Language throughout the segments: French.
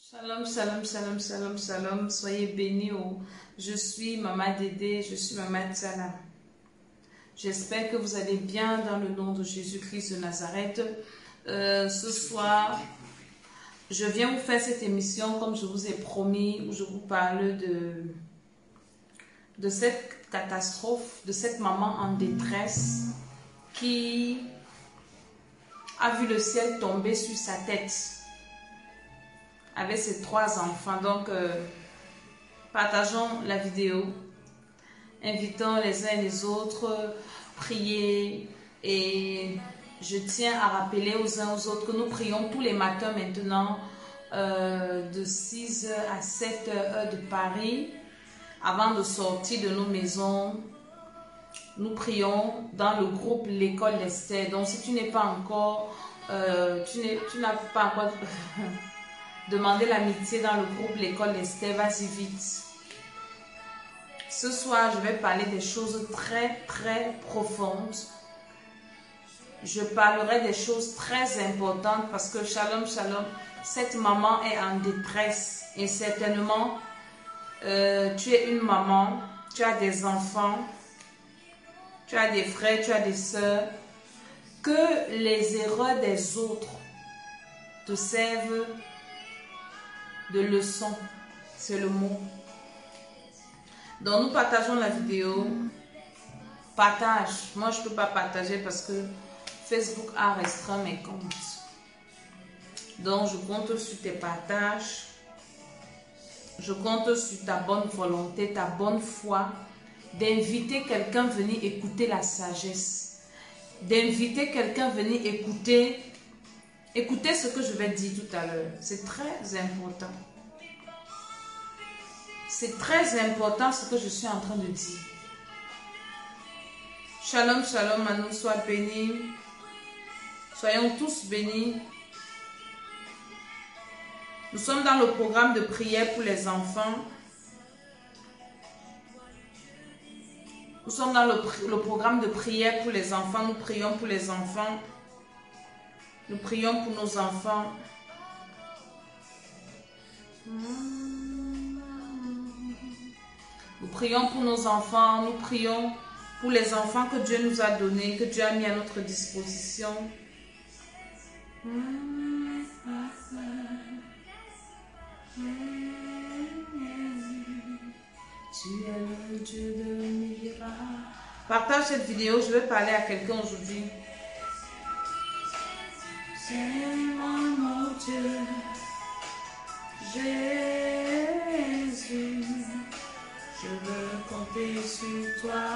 Shalom, shalom, shalom, shalom, shalom. Soyez bénis. Je suis Maman Dédé, je suis Maman Tsala. J'espère que vous allez bien dans le nom de Jésus-Christ de Nazareth. Ce soir, je viens vous faire cette émission comme je vous ai promis, où je vous parle de cette catastrophe, de cette maman en détresse qui a vu le ciel tomber sur sa tête avec ses 3 enfants. Donc, partageons la vidéo, invitons les uns et les autres, priez. Et je tiens à rappeler aux uns aux autres que nous prions tous les matins maintenant de 6h à 7h heure de Paris. Avant de sortir de nos maisons, nous prions dans le groupe L'école d'Esther. Donc, si tu n'es pas encore, tu n'as pas encore demandé l'amitié dans le groupe L'école d'Esther, vas-y vite. Ce soir, je vais parler des choses très, très profondes. Je parlerai des choses très importantes parce que, shalom, shalom, cette maman est en détresse. Et certainement, tu es une maman, tu as des enfants, tu as des frères, tu as des sœurs. Que les erreurs des autres te servent de leçon, c'est le mot. Donc nous partageons la vidéo. Partage. Moi je ne peux pas partager parce que Facebook a restreint mes comptes. Donc je compte sur tes partages. Je compte sur ta bonne volonté, ta bonne foi, d'inviter quelqu'un à venir écouter la sagesse, d'inviter quelqu'un à venir écouter ce que je vais dire tout à l'heure. C'est très important. C'est très important ce que je suis en train de dire. Shalom, shalom, Manu, sois béni. Soyons tous bénis. Nous sommes dans le programme de prière pour les enfants. Nous sommes dans le programme de prière pour les enfants. Nous prions pour les enfants. Nous prions pour nos enfants. Nous prions pour nos enfants. Nous prions pour les enfants que Dieu nous a donnés, que Dieu a mis à notre disposition. Tu es le Dieu de miracles. Partage cette vidéo, je vais parler à quelqu'un aujourd'hui. C'est mon Dieu, Jésus, je veux compter sur toi.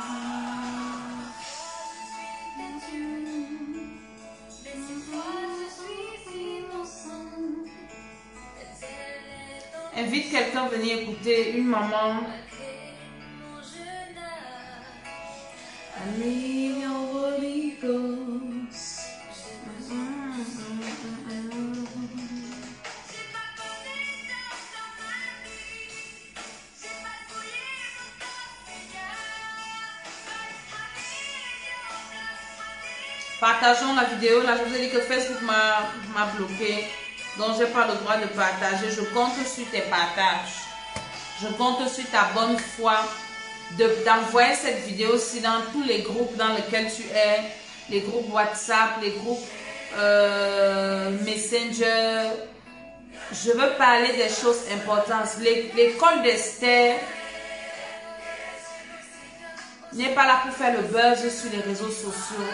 Invite quelqu'un à venir écouter, une maman. I need your Holy Ghost. Partageons la vidéo. Là, je vous ai dit que Facebook m'a bloqué. Donc, je n'ai pas le droit de partager. Je compte sur tes partages. Je compte sur ta bonne foi d'envoyer cette vidéo aussi dans tous les groupes dans lesquels tu es. Les groupes WhatsApp, les groupes Messenger. Je veux parler des choses importantes. L'école d'Esther n'est pas là pour faire le buzz sur les réseaux sociaux.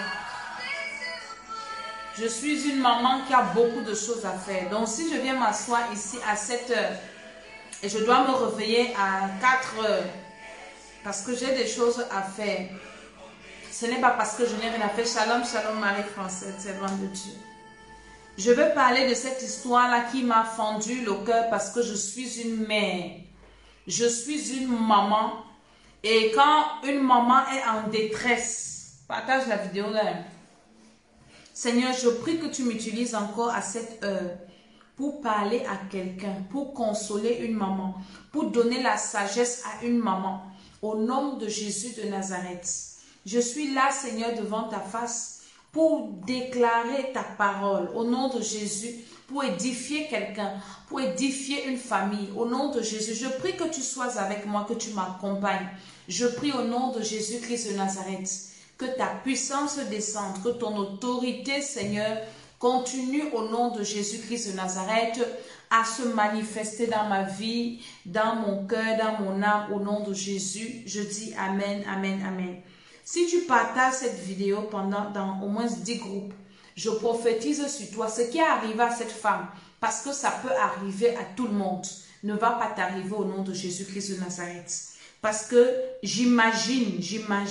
Je suis une maman qui a beaucoup de choses à faire. Donc, si je viens m'asseoir ici à 7 heures et je dois me réveiller à 4 heures parce que j'ai des choses à faire, ce n'est pas parce que je n'ai rien à faire. Shalom, shalom, Marie-Française, servante de Dieu. Je veux parler de cette histoire-là qui m'a fendu le cœur parce que je suis une mère. Je suis une maman. Et quand une maman est en détresse, partage la vidéo là. Seigneur, je prie que tu m'utilises encore à cette heure pour parler à quelqu'un, pour consoler une maman, pour donner la sagesse à une maman. Au nom de Jésus de Nazareth, je suis là, Seigneur, devant ta face pour déclarer ta parole au nom de Jésus, pour édifier quelqu'un, pour édifier une famille. Au nom de Jésus, je prie que tu sois avec moi, que tu m'accompagnes. Je prie au nom de Jésus-Christ de Nazareth, que ta puissance descende, que ton autorité, Seigneur, continue au nom de Jésus-Christ de Nazareth à se manifester dans ma vie, dans mon cœur, dans mon âme, au nom de Jésus. Je dis Amen, Amen, Amen. Si tu partages cette vidéo dans au moins 10 groupes, je prophétise sur toi ce qui est arrivé à cette femme, parce que ça peut arriver à tout le monde, ne va pas t'arriver au nom de Jésus-Christ de Nazareth. Parce que j'imagine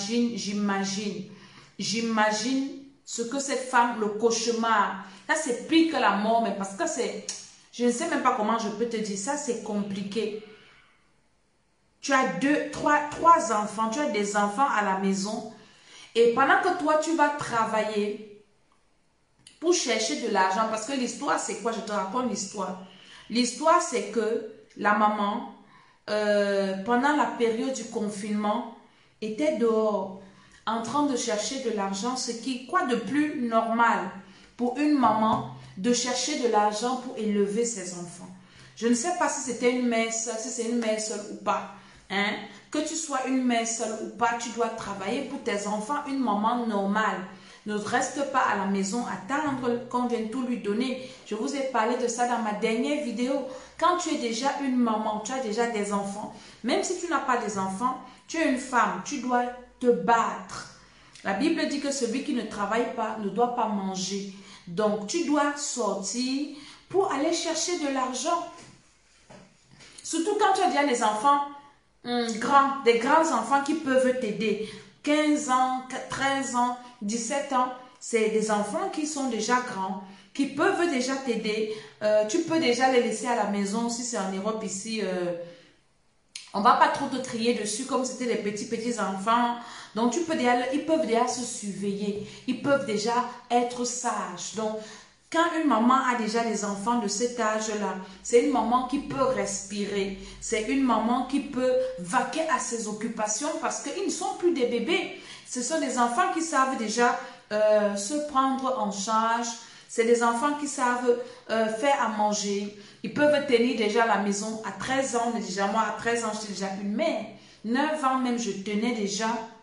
ce que cette femme, le cauchemar, ça c'est pire que la mort, mais parce que c'est, je ne sais même pas comment je peux te dire ça, c'est compliqué. Tu as trois enfants, tu as des enfants à la maison, et pendant que toi tu vas travailler pour chercher de l'argent, parce que l'histoire c'est quoi? Je te raconte l'histoire. L'histoire c'est que la maman, pendant la période du confinement, était dehors en train de chercher de l'argent, ce qui, quoi de plus normal pour une maman de chercher de l'argent pour élever ses enfants. Je ne sais pas si c'était une mère seule, si c'est une mère seule ou pas. Hein? Que tu sois une mère seule ou pas, tu dois travailler pour tes enfants. Une maman normale ne reste pas à la maison, attendre qu'on vienne tout lui donner. Je vous ai parlé de ça dans ma dernière vidéo. Quand tu es déjà une maman, tu as déjà des enfants, même si tu n'as pas des enfants, tu es une femme, tu dois te battre. La Bible dit que celui qui ne travaille pas ne doit pas manger. Donc, tu dois sortir pour aller chercher de l'argent. Surtout quand tu as déjà des enfants grands, des grands enfants qui peuvent t'aider. 15 ans, 13 ans, 17 ans, c'est des enfants qui sont déjà grands, qui peuvent déjà t'aider. Tu peux déjà les laisser à la maison. Si c'est en Europe ici, on ne va pas trop te crier dessus comme c'était des petits enfants. Donc, ils peuvent déjà se surveiller. Ils peuvent déjà être sages. Donc, quand une maman a déjà des enfants de cet âge-là, c'est une maman qui peut respirer. C'est une maman qui peut vaquer à ses occupations parce qu'ils ne sont plus des bébés. Ce sont des enfants qui savent déjà se prendre en charge. C'est des enfants qui savent faire à manger. Ils peuvent tenir déjà la maison à 13 ans. Déjà, moi, à 13 ans, j'étais déjà une mère. 9 ans même, je tenais déjà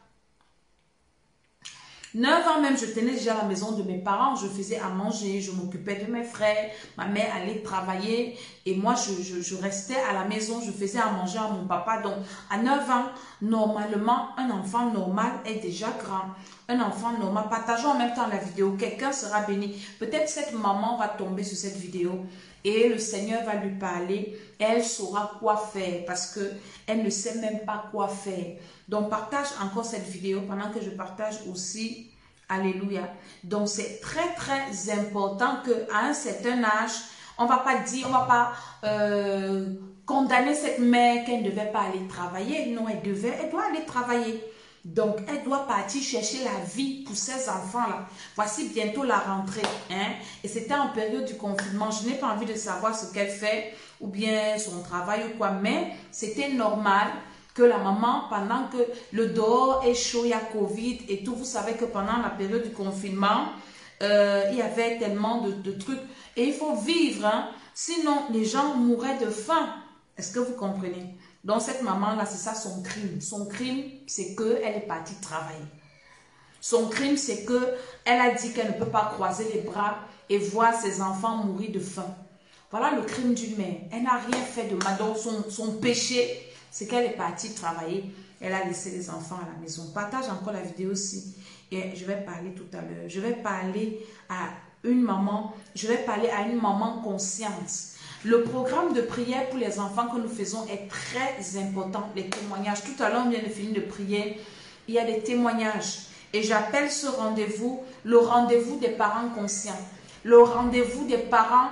9 ans même, je tenais déjà la maison de mes parents. Je faisais à manger, je m'occupais de mes frères. Ma mère allait travailler et moi, je restais à la maison. Je faisais à manger à mon papa. Donc, à 9 ans, normalement, un enfant normal est déjà grand. Un enfant normal. Partageons en même temps la vidéo. Quelqu'un sera béni. Peut-être cette maman va tomber sur cette vidéo et le Seigneur va lui parler. Elle saura quoi faire parce qu'elle ne sait même pas quoi faire. Donc, partage encore cette vidéo pendant que je partage aussi. Alléluia. Donc, c'est très, très important qu'à un certain âge, on ne va pas dire, on ne va pas condamner cette mère qu'elle ne devait pas aller travailler. Non, elle doit aller travailler. Donc, elle doit partir chercher la vie pour ses enfants-là. Voici bientôt la rentrée. Hein? Et c'était en période du confinement. Je n'ai pas envie de savoir ce qu'elle fait ou bien son travail ou quoi. Mais c'était normal que la maman, pendant que le dehors est chaud, il y a Covid et tout. Vous savez que pendant la période du confinement, il y avait tellement de trucs. Et il faut vivre. Hein? Sinon, les gens mourraient de faim. Est-ce que vous comprenez? Donc, cette maman-là, c'est ça son crime. Son crime, c'est qu'elle est partie travailler. Son crime, c'est qu'elle a dit qu'elle ne peut pas croiser les bras et voir ses enfants mourir de faim. Voilà le crime d'une mère. Elle n'a rien fait de mal. Donc, son péché, c'est qu'elle est partie travailler. Elle a laissé les enfants à la maison. Partage encore la vidéo aussi. Et je vais parler tout à l'heure. Je vais parler à une maman. Je vais parler à une maman consciente. Le programme de prière pour les enfants que nous faisons est très important. Les témoignages. Tout à l'heure, on vient de finir de prier. Il y a des témoignages. Et j'appelle ce rendez-vous le rendez-vous des parents conscients. Le rendez-vous des parents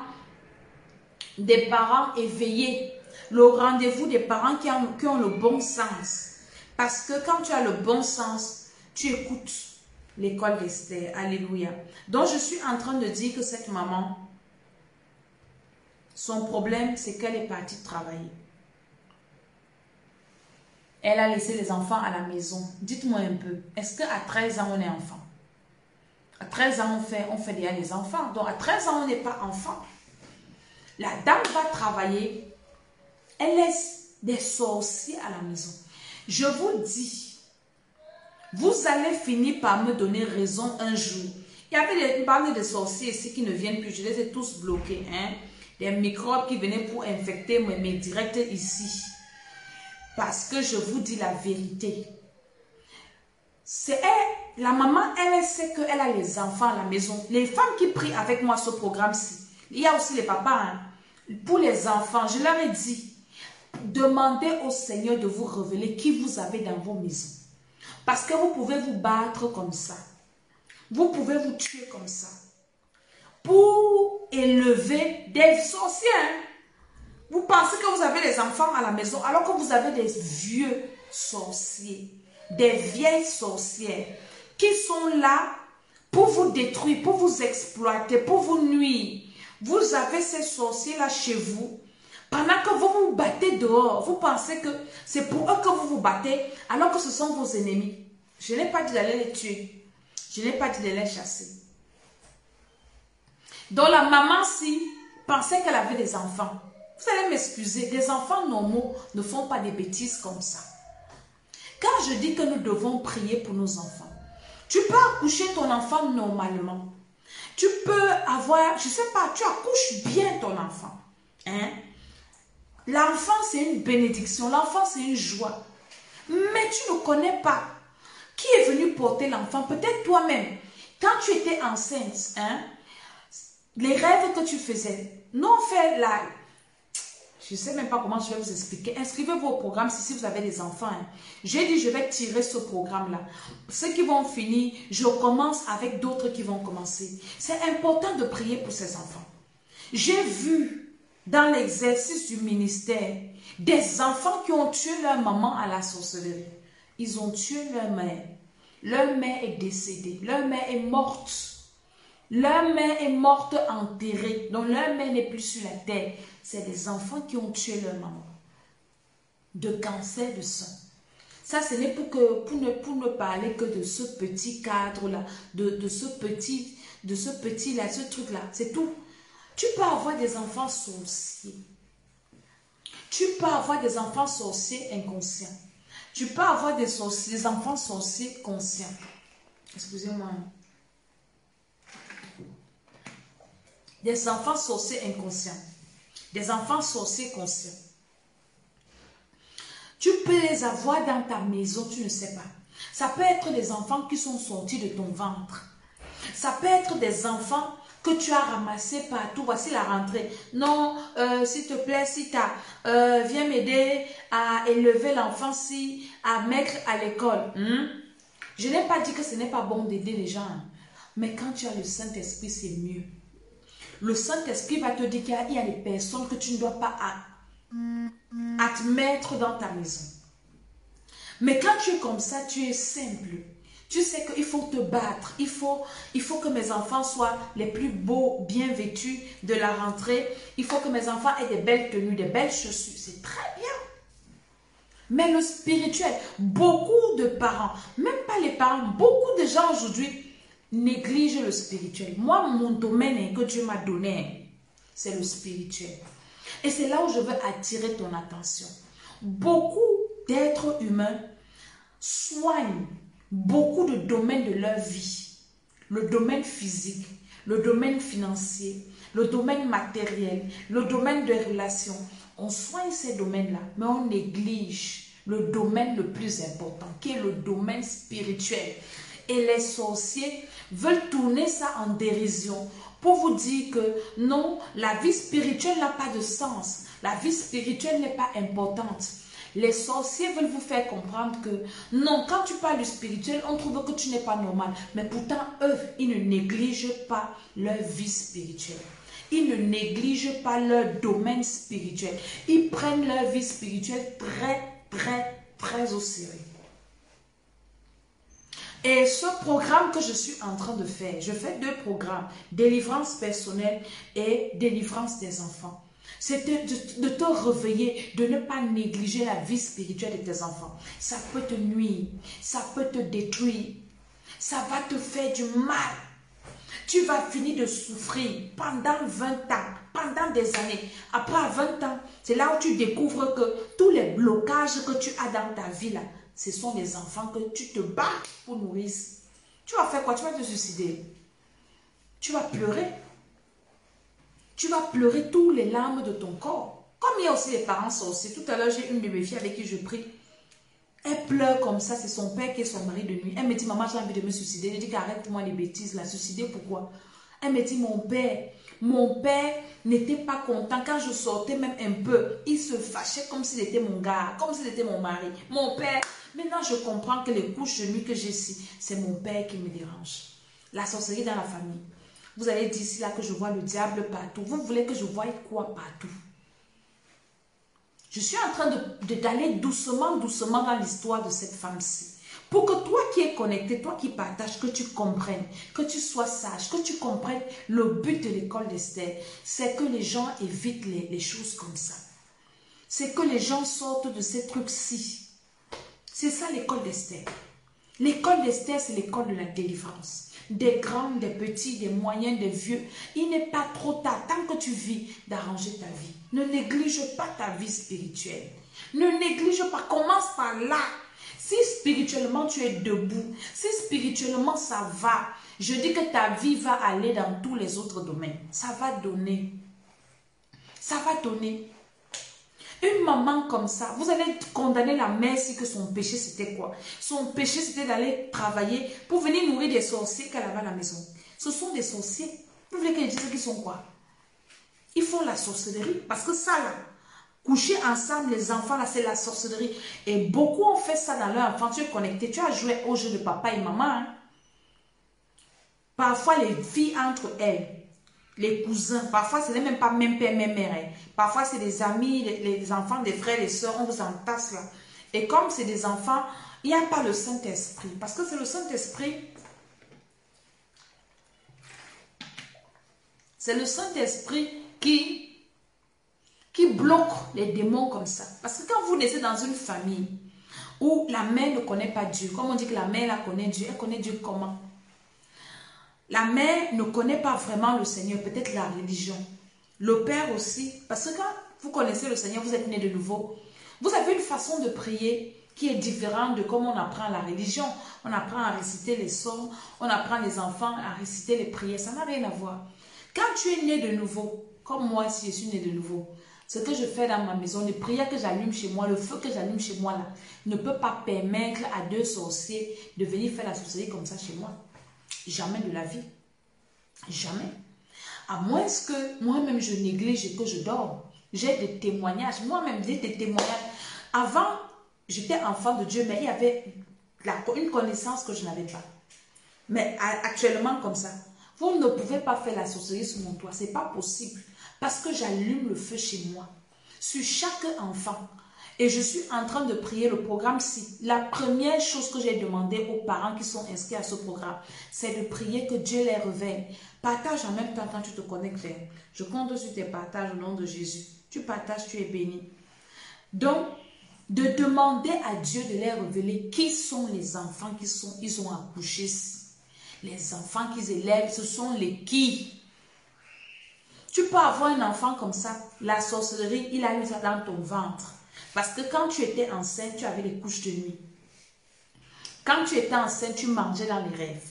éveillés. Le rendez-vous des parents qui ont le bon sens. Parce que quand tu as le bon sens, tu écoutes l'école d'Esther. Alléluia. Donc, je suis en train de dire que cette maman, son problème, c'est qu'elle est partie travailler. Elle a laissé les enfants à la maison. Dites-moi un peu, est-ce qu'à 13 ans, on est enfant? À 13 ans, on fait déjà les enfants. Donc, à 13 ans, on n'est pas enfant. La dame va travailler. Elle laisse des sorciers à la maison. Je vous dis, vous allez finir par me donner raison un jour. Il y avait une bande de sorciers ici qui ne viennent plus. Je les ai tous bloqués. Hein? Des microbes qui venaient pour infecter mes directs ici. Parce que je vous dis la vérité. C'est elle, la maman, elle sait qu'elle a les enfants à la maison. Les femmes qui prient avec moi ce programme-ci, il y a aussi les papas. Hein? Pour les enfants, je leur ai dit, demandez au Seigneur de vous révéler qui vous avez dans vos maisons. Parce que vous pouvez vous battre comme ça. Vous pouvez vous tuer comme ça. Pour élever des sorciers. Hein? Vous pensez que vous avez les enfants à la maison alors que vous avez des vieux sorciers, des vieilles sorcières qui sont là pour vous détruire, pour vous exploiter, pour vous nuire. Vous avez ces sorciers-là chez vous. Pendant que vous vous battez dehors, vous pensez que c'est pour eux que vous vous battez alors que ce sont vos ennemis. Je n'ai pas dit d'aller les tuer. Je n'ai pas dit de les chasser. Donc la maman-ci pensait qu'elle avait des enfants. Vous allez m'excuser, des enfants normaux ne font pas des bêtises comme ça. Quand je dis que nous devons prier pour nos enfants, tu peux accoucher ton enfant normalement. Tu peux avoir, je ne sais pas, tu accouches bien ton enfant. Hein? L'enfant, c'est une bénédiction. L'enfant, c'est une joie. Mais tu ne connais pas qui est venu porter l'enfant. Peut-être toi-même. Quand tu étais enceinte, hein, les rêves que tu faisais, non fait là. Je ne sais même pas comment je vais vous expliquer. Inscrivez-vous au programme si vous avez des enfants. Hein. J'ai dit, je vais tirer ce programme-là. Ceux qui vont finir, je commence avec d'autres qui vont commencer. C'est important de prier pour ces enfants. J'ai vu dans l'exercice du ministère des enfants qui ont tué leur maman à la sorcellerie. Ils ont tué leur mère. Leur mère est décédée. Leur mère est morte. Leur mère est morte enterrée. Donc leur mère n'est plus sur la terre. C'est des enfants qui ont tué leur maman. De cancer de sang. Ça, ce n'est pour ne parler que de ce petit cadre-là. De ce petit-là, ce truc-là. C'est tout. Tu peux avoir des enfants sorciers. Tu peux avoir des enfants sorciers inconscients. Tu peux avoir des enfants sorciers conscients. Excusez-moi. Des enfants sorciers inconscients. Des enfants sorciers conscients. Tu peux les avoir dans ta maison, tu ne sais pas. Ça peut être des enfants qui sont sortis de ton ventre. Ça peut être des enfants que tu as ramassés partout. Voici la rentrée. Non, s'il te plaît, si tu as, viens m'aider à élever l'enfant-ci, à mettre à l'école. Je n'ai pas dit que ce n'est pas bon d'aider les gens. Mais quand tu as le Saint-Esprit, c'est mieux. Le Saint-Esprit va te dire qu'il y a des personnes que tu ne dois pas admettre dans ta maison. Mais quand tu es comme ça, tu es simple. Tu sais qu'il faut te battre. Il faut que mes enfants soient les plus beaux, bien vêtus de la rentrée. Il faut que mes enfants aient des belles tenues, des belles chaussures. C'est très bien. Mais le spirituel, beaucoup de parents, même pas les parents, beaucoup de gens aujourd'hui néglige le spirituel. Moi, mon domaine que Dieu m'a donné, c'est le spirituel. Et c'est là où je veux attirer ton attention. Beaucoup d'êtres humains soignent beaucoup de domaines de leur vie. Le domaine physique, le domaine financier, le domaine matériel, le domaine des relations. On soigne ces domaines-là, mais on néglige le domaine le plus important, qui est le domaine spirituel. Et les sorciers veulent tourner ça en dérision pour vous dire que non, la vie spirituelle n'a pas de sens. La vie spirituelle n'est pas importante. Les sorciers veulent vous faire comprendre que non, quand tu parles du spirituel, on trouve que tu n'es pas normal. Mais pourtant, eux, ils ne négligent pas leur vie spirituelle. Ils ne négligent pas leur domaine spirituel. Ils prennent leur vie spirituelle très au sérieux. Et ce programme que je suis en train de faire, je fais 2 programmes, délivrance personnelle et délivrance des enfants. C'est de te réveiller, de ne pas négliger la vie spirituelle de tes enfants. Ça peut te nuire, ça peut te détruire, ça va te faire du mal. Tu vas finir de souffrir pendant 20 ans, pendant des années. Après, à 20 ans, c'est là où tu découvres que tous les blocages que tu as dans ta vie, là, ce sont les enfants que tu te bats pour nourrir. Tu vas faire quoi? Tu vas te suicider. Tu vas pleurer. Tu vas pleurer tous les larmes de ton corps. Comme il y a aussi les parents sorciers. Tout à l'heure, j'ai une de mes filles avec qui je prie. Elle pleure comme ça, c'est son père qui est son mari de nuit. Elle me dit, maman, j'ai envie de me suicider. Je dis qu'arrête-moi les bêtises, la suicider, pourquoi? Elle me dit, mon père n'était pas content. Quand je sortais même un peu, il se fâchait comme s'il était mon gars, comme s'il était mon mari. Mon père, maintenant je comprends que les couches de nuit que j'ai ici, c'est mon père qui me dérange. La sorcellerie dans la famille. Vous allez dire ici là que je vois le diable partout. Vous voulez que je voie quoi partout? Je suis en train d'aller doucement, doucement dans l'histoire de cette femme-ci. Pour que toi qui es connecté, toi qui partages, que tu comprennes, que tu sois sage, que tu comprennes le but de l'école d'Esther. C'est que les gens évitent les choses comme ça. C'est que les gens sortent de ces trucs-ci. C'est ça l'école d'Esther. L'école d'Esther, c'est l'école de la délivrance. Des grands, des petits, des moyens, des vieux. Il n'est pas trop tard, tant que tu vis, d'arranger ta vie. Ne néglige pas ta vie spirituelle. Ne néglige pas, commence par là. Si spirituellement tu es debout, si spirituellement ça va, je dis que ta vie va aller dans tous les autres domaines. Ça va donner. Ça va donner. Une maman comme ça, vous allez condamner la mère si que son péché c'était quoi? Son péché c'était d'aller travailler pour venir nourrir des sorciers qu'elle avait à la maison. Ce sont des sorciers. Vous voulez qu'elle dise qu'ils sont quoi? Ils font la sorcellerie. Parce que ça là, coucher ensemble les enfants là, c'est la sorcellerie. Et beaucoup ont fait ça dans leur enfance. Tu es connecté, tu as joué au jeu de papa et maman. Hein? Parfois les filles entre elles. Les cousins, parfois ce n'est même pas même père, même mère. Hein. Parfois c'est des amis, les enfants des frères, les soeurs, on vous entasse là. Et comme c'est des enfants, il n'y a pas le Saint-Esprit. Parce que c'est le Saint-Esprit. C'est le Saint-Esprit qui bloque les démons comme ça. Parce que quand vous naissez dans une famille où la mère ne connaît pas Dieu, comme on dit que la mère la connaît Dieu, elle connaît Dieu comment? La mère ne connaît pas vraiment le Seigneur, peut-être la religion. Le père aussi, parce que quand vous connaissez le Seigneur, vous êtes né de nouveau. Vous avez une façon de prier qui est différente de comment on apprend la religion. On apprend à réciter les psaumes, on apprend les enfants à réciter les prières. Ça n'a rien à voir. Quand tu es né de nouveau, comme moi si je suis né de nouveau, ce que je fais dans ma maison, les prières que j'allume chez moi, le feu que j'allume chez moi là, ne peut pas permettre à deux sorciers de venir faire la sorcellerie comme ça chez moi. Jamais de la vie. Jamais. À moins que moi-même je néglige et que je dors. J'ai des témoignages. Moi-même, j'ai des témoignages. Avant, j'étais enfant de Dieu, mais il y avait une connaissance que je n'avais pas. Mais actuellement, comme ça, vous ne pouvez pas faire la sorcellerie sur mon toit. Ce n'est pas possible. Parce que j'allume le feu chez moi. Sur chaque enfant. Et je suis en train de prier le programme. Si la première chose que j'ai demandé aux parents qui sont inscrits à ce programme, c'est de prier que Dieu les réveille. Partage en même temps quand tu te connectes. Je compte sur tes partages au nom de Jésus. Tu partages, tu es béni. Donc, de demander à Dieu de les révéler qui sont les enfants ils ont accouché. Les enfants qu'ils élèvent, ce sont les qui. Tu peux avoir un enfant comme ça. La sorcellerie, il a eu ça dans ton ventre. Parce que quand tu étais enceinte, tu avais les couches de nuit. Quand tu étais enceinte, tu mangeais dans les rêves.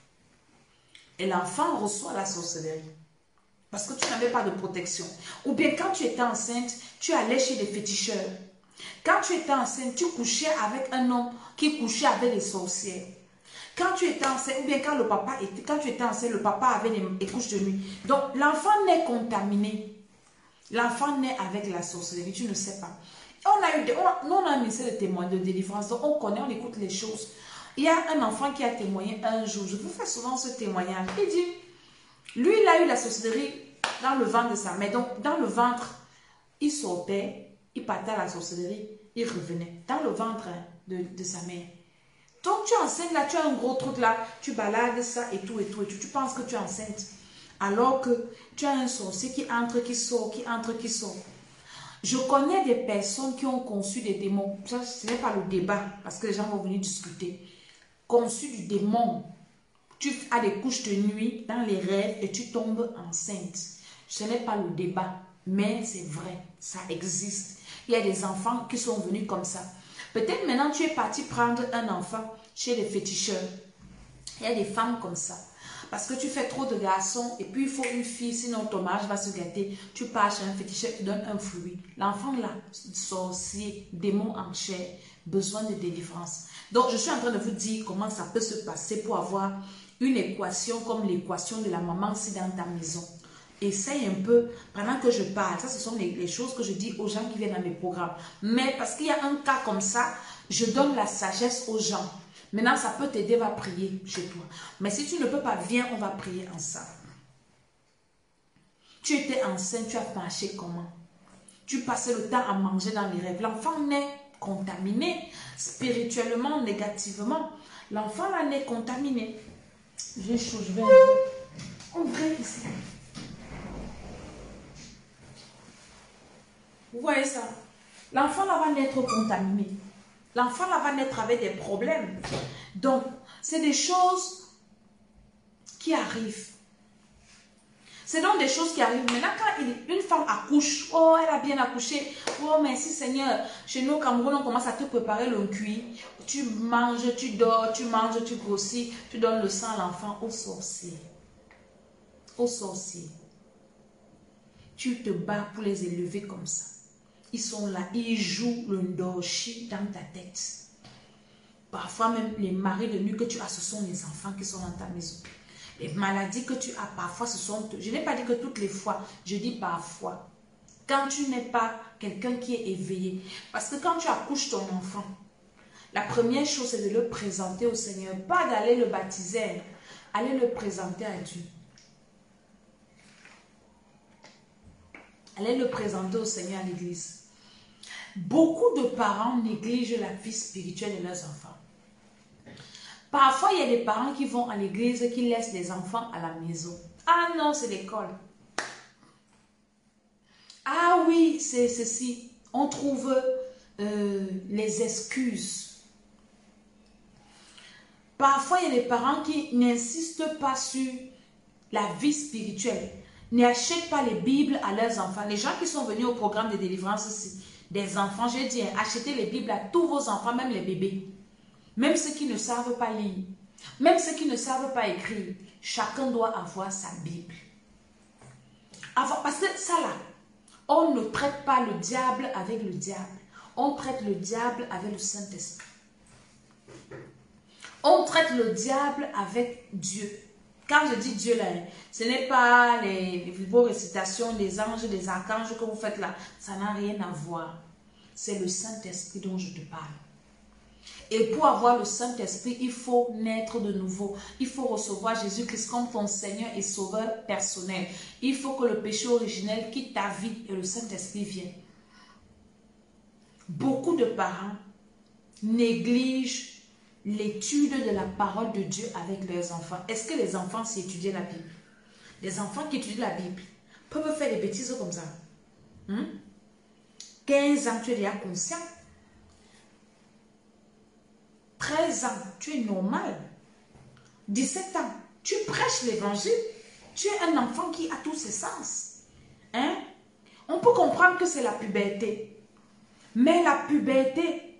Et l'enfant reçoit la sorcellerie. Parce que tu n'avais pas de protection. Ou bien quand tu étais enceinte, tu allais chez des féticheurs. Quand tu étais enceinte, tu couchais avec un homme qui couchait avec les sorcières. Quand tu étais enceinte, ou bien quand tu étais enceinte, le papa avait les couches de nuit. Donc l'enfant naît contaminé. L'enfant naît avec la sorcellerie, tu ne sais pas. Nous, on a un ministère de témoins de délivrance, donc on connaît, on écoute les choses. Il y a un enfant qui a témoigné un jour, je vous fais souvent ce témoignage. Il dit, lui, il a eu la sorcellerie dans le ventre de sa mère. Donc, dans le ventre, il sortait, il partait à la sorcellerie, il revenait. Dans le ventre de sa mère. Donc, tu es enceinte là, tu as un gros truc là, tu balades ça et tout et tout et tout. Tu penses que tu es enceinte. Alors que tu as un sorcier qui entre, qui sort, qui entre, qui sort. Je connais des personnes qui ont conçu des démons. Ce n'est pas le débat, parce que les gens vont venir discuter. Conçu du démon. Tu as des couches de nuit dans les rêves et tu tombes enceinte. Ce n'est pas le débat, mais c'est vrai, ça existe. Il y a des enfants qui sont venus comme ça. Peut-être maintenant tu es parti prendre un enfant chez les féticheurs. Il y a des femmes comme ça. Parce que tu fais trop de garçons et puis il faut une fille, sinon ton mari va se gâter. Tu pars chez un féticheur, tu donnes un fruit. L'enfant là, sorcier, démon en chair, besoin de délivrance. Donc je suis en train de vous dire comment ça peut se passer pour avoir une équation comme l'équation de la maman si dans ta maison. Essaye un peu, pendant que je parle, ça ce sont les choses que je dis aux gens qui viennent dans mes programmes. Mais parce qu'il y a un cas comme ça, je donne la sagesse aux gens. Maintenant, ça peut t'aider, va prier chez toi. Mais si tu ne peux pas, viens, on va prier ensemble. Tu étais enceinte, tu as marché comment? Tu passais le temps à manger dans les rêves. L'enfant naît contaminé, spirituellement, négativement. L'enfant là naît contaminé. J'ai chaud, je vais ouvrir ici. Vous voyez ça? L'enfant là va naître contaminé. L'enfant là va naître avec des problèmes. Donc, c'est des choses qui arrivent. C'est donc des choses qui arrivent. Maintenant, quand une femme accouche, oh, elle a bien accouché, oh, merci Seigneur. Chez nous au Cameroun, on commence à te préparer le cuit. Tu manges, tu dors, tu manges, tu grossis, tu donnes le sang à l'enfant, au sorcier. Au sorcier. Tu te bats pour les élever comme ça. Ils sont là, ils jouent le ndoshi dans ta tête. Parfois même les maris de nuit que tu as, ce sont les enfants qui sont dans ta maison. Les maladies que tu as, parfois ce sont... Je n'ai pas dit que toutes les fois, je dis parfois. Quand tu n'es pas quelqu'un qui est éveillé. Parce que quand tu accouches ton enfant, la première chose c'est de le présenter au Seigneur. Pas d'aller le baptiser, aller le présenter à Dieu. Allez le présenter au Seigneur à l'église. Beaucoup de parents négligent la vie spirituelle de leurs enfants. Parfois, il y a des parents qui vont à l'église et qui laissent les enfants à la maison. Ah non, c'est l'école. Ah oui, c'est ceci. On trouve les excuses. Parfois, il y a des parents qui n'insistent pas sur la vie spirituelle. N'achètent pas les Bibles à leurs enfants. Les gens qui sont venus au programme de délivrance ici, des enfants, j'ai dit, achetez les Bibles à tous vos enfants, même les bébés. Même ceux qui ne savent pas lire. Même ceux qui ne savent pas écrire. Chacun doit avoir sa Bible. Parce que ça là, on ne traite pas le diable avec le diable. On traite le diable avec le Saint-Esprit. On traite le diable avec Dieu. Quand je dis Dieu là, ce n'est pas les vos récitations des anges, des archanges que vous faites là. Ça n'a rien à voir. C'est le Saint-Esprit dont je te parle. Et pour avoir le Saint-Esprit, il faut naître de nouveau. Il faut recevoir Jésus-Christ comme ton Seigneur et Sauveur personnel. Il faut que le péché originel quitte ta vie et le Saint-Esprit vienne. Beaucoup de parents négligent l'étude de la parole de Dieu avec leurs enfants. Est-ce que les enfants s'étudient la Bible? Les enfants qui étudient la Bible peuvent faire des bêtises comme ça. 15 ans, tu es déjà conscient. 13 ans, tu es normal. 17 ans, tu prêches l'évangile. Tu es un enfant qui a tous ses sens. On peut comprendre que c'est la puberté. Mais la puberté,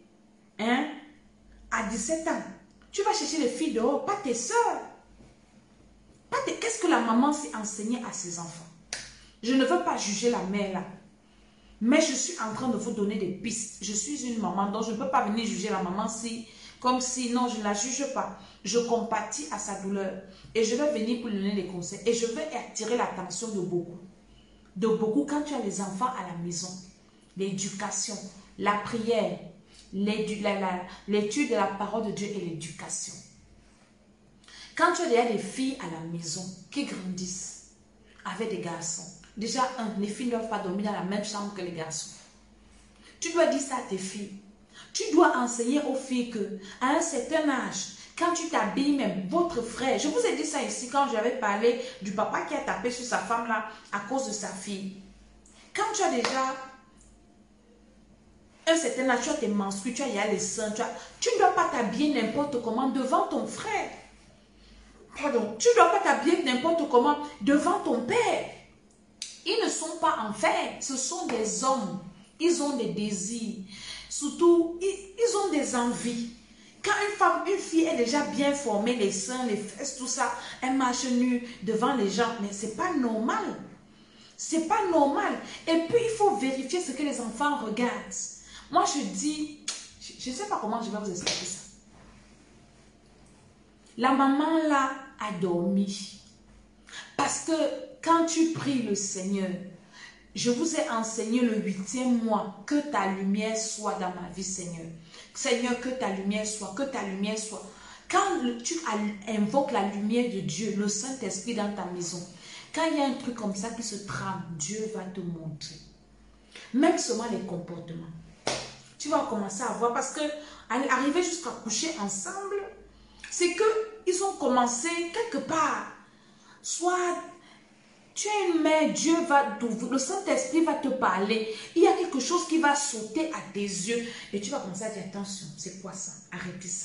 à 17 ans, tu vas chercher les filles dehors, pas tes soeurs. Qu'est-ce que la maman s'est enseignée à ses enfants? Je ne veux pas juger la mère là. Mais je suis en train de vous donner des pistes. Je suis une maman, donc je ne peux pas venir juger la maman comme si, non, je ne la juge pas. Je compatis à sa douleur. Et je vais venir pour lui donner des conseils. Et je vais attirer l'attention de beaucoup. De beaucoup quand tu as les enfants à la maison. L'éducation, la prière, l'étude de la parole de Dieu et l'éducation. Quand tu as déjà des filles à la maison qui grandissent avec des garçons, déjà, les filles ne doivent pas dormir dans la même chambre que les garçons. Tu dois dire ça à tes filles. Tu dois enseigner aux filles qu'à un certain âge, quand tu t'habilles, même votre frère, je vous ai dit ça ici quand j'avais parlé du papa qui a tapé sur sa femme là à cause de sa fille. Quand tu as déjà un certain âge, tu as tes menstrues, tu as les seins, tu ne dois pas t'habiller n'importe comment devant ton frère. Pardon, tu ne dois pas t'habiller n'importe comment devant ton père. Ils ne sont pas enfer, ce sont des hommes. Ils ont des désirs. Surtout, ils ont des envies. Quand une fille est déjà bien formée, les seins, les fesses, tout ça, elle marche nue devant les gens. Mais c'est pas normal. C'est pas normal. Et puis, il faut vérifier ce que les enfants regardent. Moi, je dis, je ne sais pas comment je vais vous expliquer ça. La maman là a dormi. Parce que quand tu pries le Seigneur, je vous ai enseigné le 8e mois, que ta lumière soit dans ma vie, Seigneur. Seigneur, que ta lumière soit, que ta lumière soit. Quand tu invoques la lumière de Dieu, le Saint-Esprit dans ta maison, quand il y a un truc comme ça qui se trame, Dieu va te montrer. Même seulement les comportements. Tu vas commencer à voir, parce que arriver jusqu'à coucher ensemble, c'est qu'ils ont commencé quelque part. Soit tu es une mère, Dieu va t'ouvrir, le Saint-Esprit va te parler. Il y a quelque chose qui va sauter à tes yeux. Et tu vas commencer à dire, attention, c'est quoi ça? Arrêtez ça.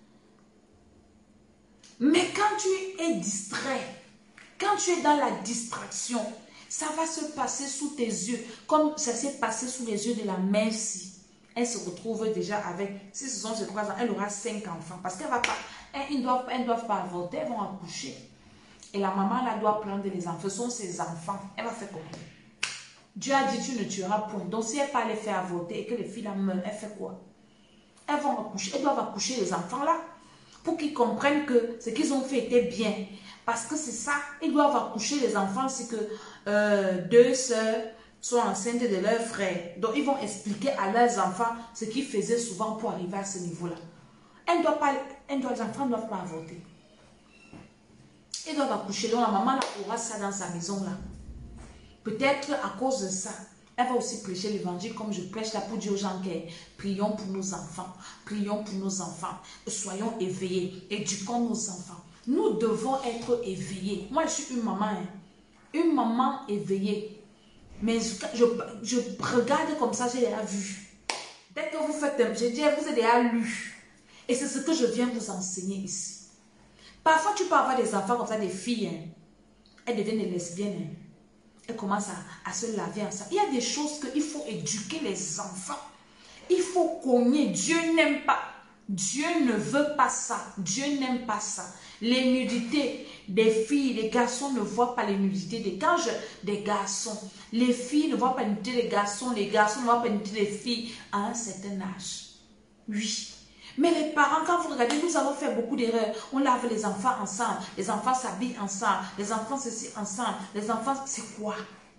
Mais quand tu es distrait, quand tu es dans la distraction, ça va se passer sous tes yeux, comme ça s'est passé sous les yeux de la mère si. Elle se retrouve déjà avec, si ce sont ses 3 ans, elle aura 5 enfants. Parce qu'elle va pas, elles ne doivent pas avorter, elles vont accoucher. Et la maman là doit prendre les enfants, ce sont ses enfants. Elle va faire comment? Dieu a dit tu ne tueras point. Donc si elle ne pas les faire avorter et que les filles là meurent, elle fait quoi? Elles vont accoucher, elles doivent accoucher les enfants là. Pour qu'ils comprennent que ce qu'ils ont fait était bien. Parce que c'est ça, ils doivent accoucher les enfants si que 2 sœurs sont enceintes de leurs frères. Donc ils vont expliquer à leurs enfants ce qu'ils faisaient souvent pour arriver à ce niveau-là. Les enfants ne doivent pas avorter. Ils doivent accoucher. Donc la maman là, aura ça dans sa maison là. Peut-être à cause de ça, elle va aussi prêcher l'évangile comme je prêche là pour dire aux gens que prions pour nos enfants. Prions pour nos enfants. Soyons éveillés. Éduquons nos enfants. Nous devons être éveillés. Moi, je suis une maman. Hein. Une maman éveillée. Mais je regarde comme ça, j'ai déjà vu. Dès que vous faites un... Je dis, vous avez déjà lu. Et c'est ce que je viens vous enseigner ici. Parfois, tu peux avoir des enfants comme ça, des filles. Hein. Elles deviennent des lesbiennes. Hein. Elles commencent à se laver ensemble. Il y a des choses qu'il faut éduquer les enfants. Il faut cogner. Dieu n'aime pas. Dieu ne veut pas ça. Dieu n'aime pas ça. Les nudités des filles, les garçons ne voient pas les nudités des garçons. Les filles ne voient pas les nudités des garçons. Les garçons ne voient pas les nudités des filles à un certain âge. Oui. Mais les parents, quand vous regardez, nous avons fait beaucoup d'erreurs. On lave les enfants ensemble. Les enfants s'habillent ensemble. Les enfants ceci ensemble. Les enfants, c'est quoi?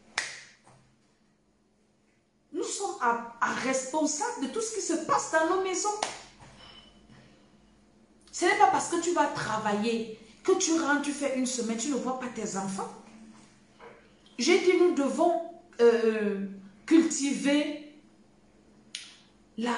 Nous sommes responsables de tout ce qui se passe dans nos maisons. Ce n'est pas parce que tu vas travailler, que tu rentres, tu fais une semaine, tu ne vois pas tes enfants. J'ai dit, nous devons cultiver la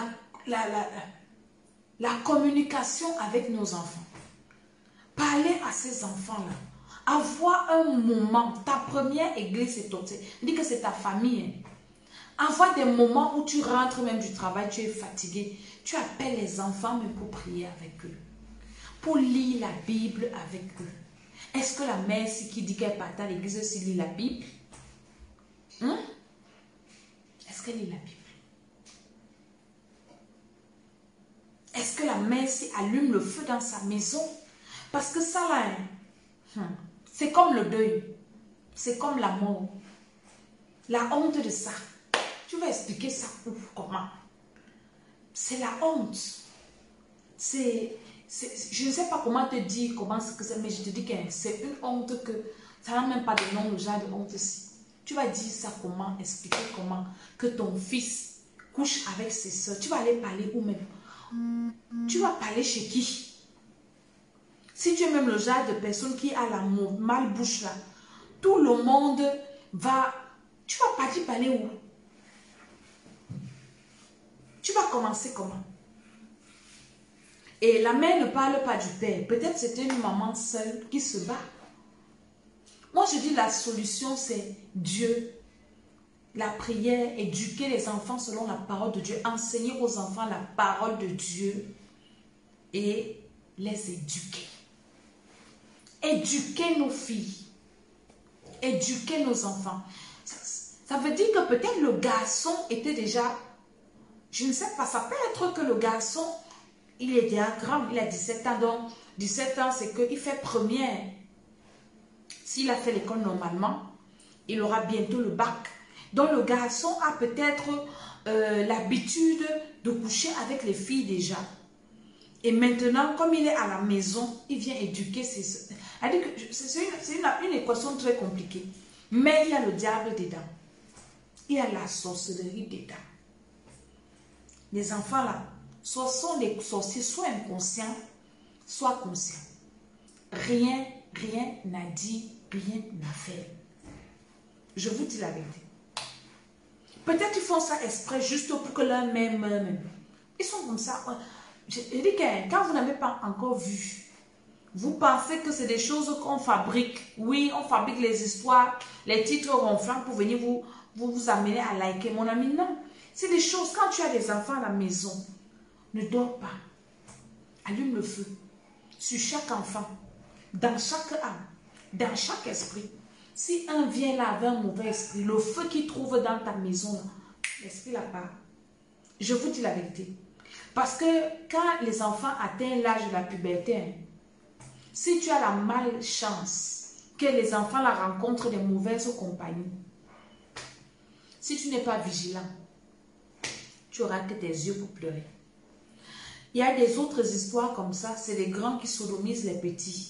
communication avec nos enfants. Parler à ces enfants-là. Avoir un moment. Ta première église, c'est toi. Dis que c'est ta famille. Hein. Avoir des moments où tu rentres même du travail, tu es fatigué. Tu appelles les enfants même pour prier avec eux. Pour lire la Bible avec eux. Est-ce que la mère qui dit qu'elle part à l'église aussi lit la Bible? Hein? Est-ce qu'elle lit la Bible? Est-ce que la mère allume le feu dans sa maison? Parce que ça là, c'est comme le deuil. C'est comme la mort. La honte de ça. Tu vas expliquer ça où? Comment? C'est la honte. Je ne sais pas comment te dire comment ce que c'est, mais je te dis que c'est une honte que ça n'a même pas de nom, le genre de honte ici. Tu vas dire ça comment? Expliquer comment que ton fils couche avec ses soeurs. Tu vas aller parler où même? Tu vas parler chez qui? Si tu es même le genre de personne qui a la malbouche là, tout le monde va... Tu vas partir parler où? Tu vas commencer comment? Et la mère ne parle pas du père. Peut-être c'était une maman seule qui se bat. Moi je dis la solution c'est Dieu. La prière, éduquer les enfants selon la parole de Dieu, enseigner aux enfants la parole de Dieu et les éduquer. éduquer nos filles, éduquer nos enfants. Ça veut dire que peut-être le garçon était déjà, je ne sais pas, ça peut être que le garçon, il est déjà grand, il a 17 ans, donc 17 ans c'est qu'il fait première. S'il a fait l'école normalement, il aura bientôt le bac. Donc le garçon a peut-être l'habitude de coucher avec les filles déjà. Et maintenant, comme il est à la maison, il vient éduquer ses soeurs. C'est une équation très compliquée. Mais il y a le diable dedans. Il y a la sorcellerie dedans. Les enfants là, soit sont des sorciers, soit inconscients, soit conscients. Rien n'a dit, rien n'a fait. Je vous dis la vérité. Peut-être qu'ils font ça exprès juste pour que l'un même. Ils sont comme ça. Je dis que quand vous n'avez pas encore vu, vous pensez que c'est des choses qu'on fabrique. Oui, on fabrique les histoires, les titres ronflants pour venir vous amener à liker. Mon ami, non. C'est des choses, quand tu as des enfants à la maison, ne dors pas. Allume le feu sur chaque enfant, dans chaque âme, dans chaque esprit. Si un vient là avec un mauvais esprit, le feu qu'il trouve dans ta maison, l'esprit là part. Je vous dis la vérité. Parce que quand les enfants atteignent l'âge de la puberté, si tu as la malchance que les enfants la rencontrent des mauvaises compagnies, si tu n'es pas vigilant, tu auras que tes yeux pour pleurer. Il y a des autres histoires comme ça, c'est les grands qui sodomisent les petits.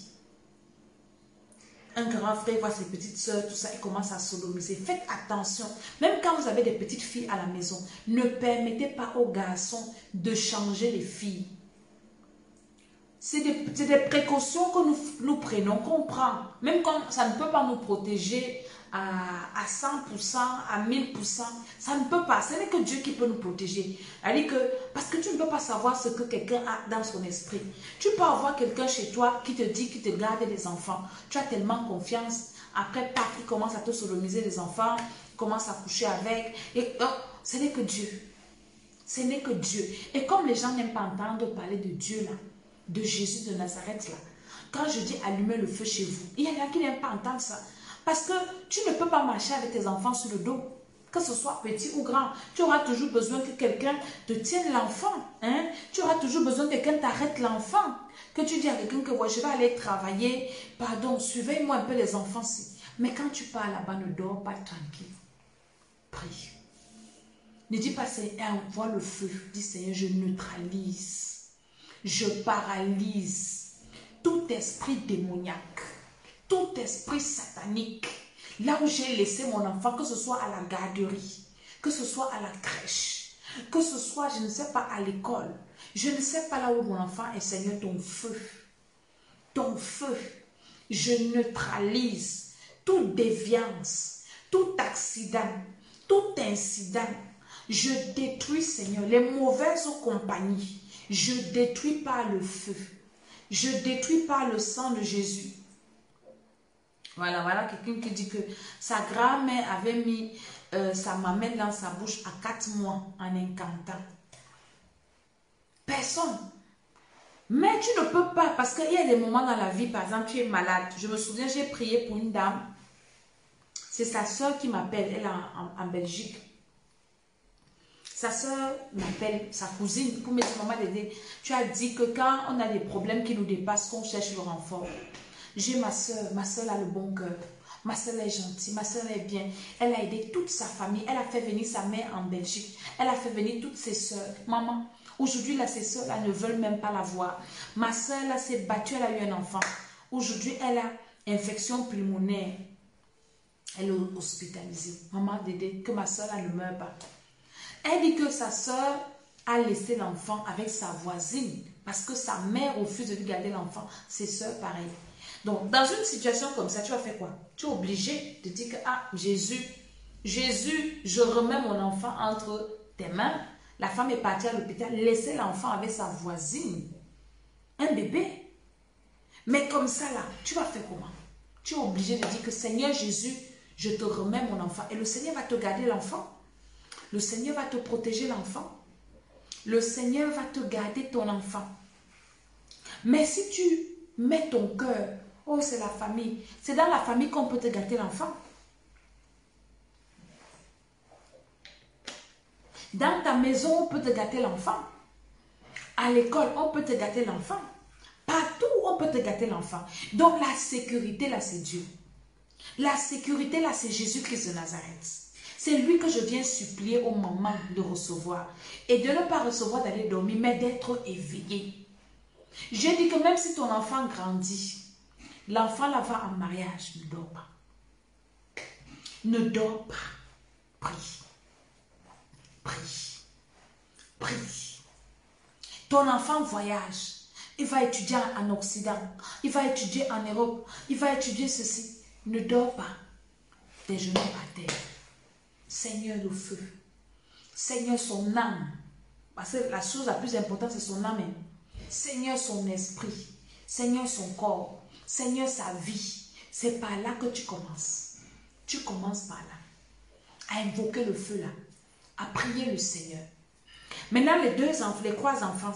Un grand frère voit ses petites soeurs, tout ça, il commence à sodomiser. Faites attention. Même quand vous avez des petites filles à la maison, ne permettez pas aux garçons de changer les filles. C'est des précautions que nous prenons, qu'on prend. Même quand ça ne peut pas nous protéger à 100%, à 1000%, ça ne peut pas. Ce n'est que Dieu qui peut nous protéger. Parce que tu ne peux pas savoir ce que quelqu'un a dans son esprit. Tu peux avoir quelqu'un chez toi qui te dit qu'il te garde des enfants. Tu as tellement confiance. Après, paf, il commence à te sodomiser les enfants, il commence à coucher avec. Et ce n'est que Dieu. Ce n'est que Dieu. Et comme les gens n'aiment pas entendre parler de Dieu là, de Jésus de Nazareth là, quand je dis allumer le feu chez vous, il y en a qui n'aiment pas entendre ça. Parce que tu ne peux pas marcher avec tes enfants sur le dos, que ce soit petit ou grand. Tu auras toujours besoin que quelqu'un te tienne l'enfant. Hein? Tu auras toujours besoin que quelqu'un t'arrête l'enfant. Que tu dis à quelqu'un que ouais, je vais aller travailler, pardon, surveille-moi un peu les enfants. Mais quand tu pars là-bas, ne dors pas tranquille. Prie. Ne dis pas, Seigneur, envoie le feu. Dis, Seigneur, je neutralise, je paralyse tout esprit démoniaque, tout esprit satanique, là où j'ai laissé mon enfant, que ce soit à la garderie, que ce soit à la crèche, que ce soit, je ne sais pas, à l'école, je ne sais pas là où mon enfant est, Seigneur, ton feu, je neutralise toute déviance, tout accident, tout incident, je détruis, Seigneur, les mauvaises compagnies, je détruis par le feu, je détruis par le sang de Jésus. Voilà quelqu'un qui dit que sa grand-mère avait mis sa mamelle dans sa bouche à 4 mois en incantant. Personne. Mais tu ne peux pas, parce qu'il y a des moments dans la vie, par exemple, tu es malade. Je me souviens, j'ai prié pour une dame. C'est sa soeur qui m'appelle, elle est en Belgique. Sa soeur m'appelle, sa cousine, pour me dire, maman Dédé, tu as dit que quand on a des problèmes qui nous dépassent, qu'on cherche le renfort. J'ai ma soeur a le bon cœur. Ma soeur est gentille, ma soeur est bien. Elle a aidé toute sa famille. Elle a fait venir sa mère en Belgique. Elle a fait venir toutes ses soeurs. Maman, aujourd'hui, là, ces soeurs-là ne veulent même pas la voir. Ma soeur, là, s'est battue, elle a eu un enfant. Aujourd'hui, elle a infection pulmonaire. Elle est hospitalisée. Maman Dédé, que ma soeur, là, ne meurt pas. Elle dit que sa soeur a laissé l'enfant avec sa voisine parce que sa mère refuse de lui garder l'enfant. Ses soeurs, pareil. Donc, dans une situation comme ça, tu vas faire quoi? Tu es obligé de dire que, ah, Jésus, je remets mon enfant entre tes mains. La femme est partie à l'hôpital, laissez l'enfant avec sa voisine. Un bébé. Mais comme ça, là, tu vas faire comment? Tu es obligé de dire que, Seigneur Jésus, je te remets mon enfant. Et le Seigneur va te garder l'enfant. Le Seigneur va te protéger l'enfant. Le Seigneur va te garder ton enfant. Mais si tu mets ton cœur Oh, c'est la famille. C'est dans la famille qu'on peut te gâter l'enfant. Dans ta maison, on peut te gâter l'enfant. À l'école, on peut te gâter l'enfant. Partout, on peut te gâter l'enfant. Donc, la sécurité, là, c'est Dieu. La sécurité, là, c'est Jésus-Christ de Nazareth. C'est lui que je viens supplier au moment de recevoir. Et de ne pas recevoir d'aller dormir, mais d'être éveillé. J'ai dit que même si ton enfant grandit, l'enfant là va en mariage, ne dors pas. Ne dors pas. Prie. Prie. Prie. Ton enfant voyage. Il va étudier en Occident. Il va étudier en Europe. Il va étudier ceci. Ne dors pas. Tes genoux à terre. Seigneur le feu. Seigneur son âme. Parce que la chose la plus importante, c'est son âme. Seigneur son esprit. Seigneur son corps. Seigneur sa vie. C'est par là que tu commences. Tu commences par là. À invoquer le feu là. À prier le Seigneur. Maintenant, les trois enfants,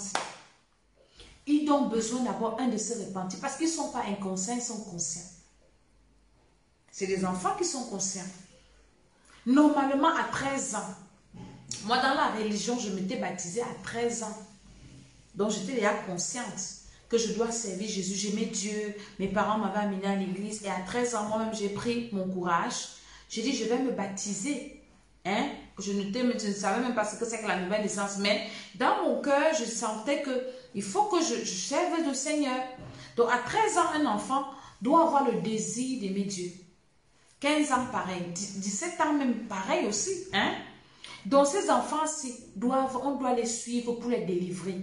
ils ont besoin d'avoir un de se repentir. Parce qu'ils ne sont pas inconscients, ils sont conscients. C'est des enfants qui sont conscients. Normalement, à 13 ans, moi dans la religion, je m'étais baptisée à 13 ans. Donc, j'étais déjà consciente que je dois servir Jésus. J'aimais Dieu. Mes parents m'avaient amené à l'église. Et à 13 ans, moi-même, j'ai pris mon courage. J'ai dit, je vais me baptiser. Hein? Je ne savais même pas ce que c'est que la nouvelle naissance. Mais dans mon cœur, je sentais qu'il faut que je serve le Seigneur. Donc, à 13 ans, un enfant doit avoir le désir d'aimer Dieu. 15 ans, pareil. 17 ans, même pareil aussi. Hein? Donc, ces enfants-ci, on doit les suivre pour les délivrer.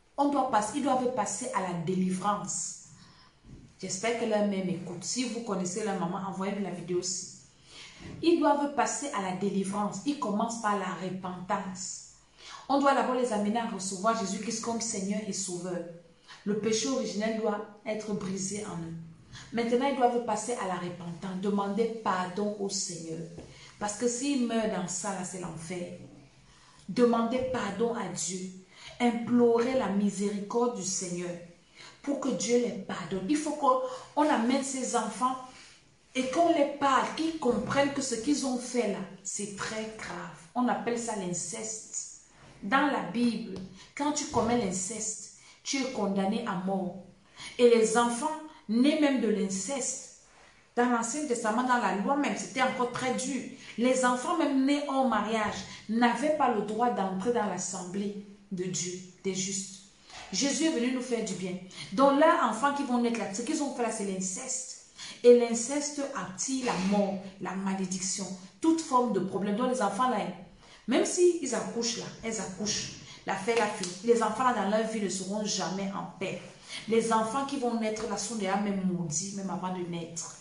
Ils doivent passer à la délivrance. J'espère que leur mère m'écoute. Si vous connaissez leur maman, envoyez-moi la vidéo aussi. Ils doivent passer à la délivrance. Ils commencent par la repentance. On doit d'abord les amener à recevoir Jésus-Christ comme Seigneur et Sauveur. Le péché originel doit être brisé en eux. Maintenant, ils doivent passer à la repentance, demander pardon au Seigneur. Parce que s'ils meurent dans ça, là, c'est l'enfer. Demander pardon à Dieu. Implorer la miséricorde du Seigneur pour que Dieu les pardonne. Il faut qu'on amène ces enfants et qu'on les parle, qu'ils comprennent que ce qu'ils ont fait là, c'est très grave. On appelle ça l'inceste. Dans la Bible, quand tu commets l'inceste, tu es condamné à mort. Et les enfants nés même de l'inceste, dans l'Ancien Testament, dans la loi même, c'était encore très dur. Les enfants même nés hors mariage n'avaient pas le droit d'entrer dans l'assemblée de Dieu, des justes. Jésus est venu nous faire du bien. Donc leurs enfants qui vont naître là, ce qu'ils ont fait là, c'est l'inceste. Et l'inceste attire la mort, la malédiction, toute forme de problème. Donc les enfants là, même s'ils accouchent là, elles accouchent, la fille, la fille, les enfants là dans leur vie ne seront jamais en paix. Les enfants qui vont naître là sont déjà même maudits, même avant de naître.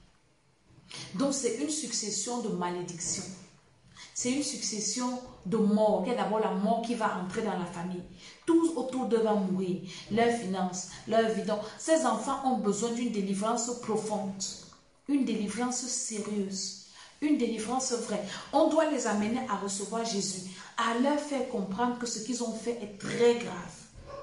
Donc c'est une succession de malédictions. C'est une succession de morts. Il y a d'abord la mort qui va entrer dans la famille. Tous autour d'eux vont mourir. Leurs finances, leur vie. Donc, ces enfants ont besoin d'une délivrance profonde. Une délivrance sérieuse. Une délivrance vraie. On doit les amener à recevoir Jésus. À leur faire comprendre que ce qu'ils ont fait est très grave.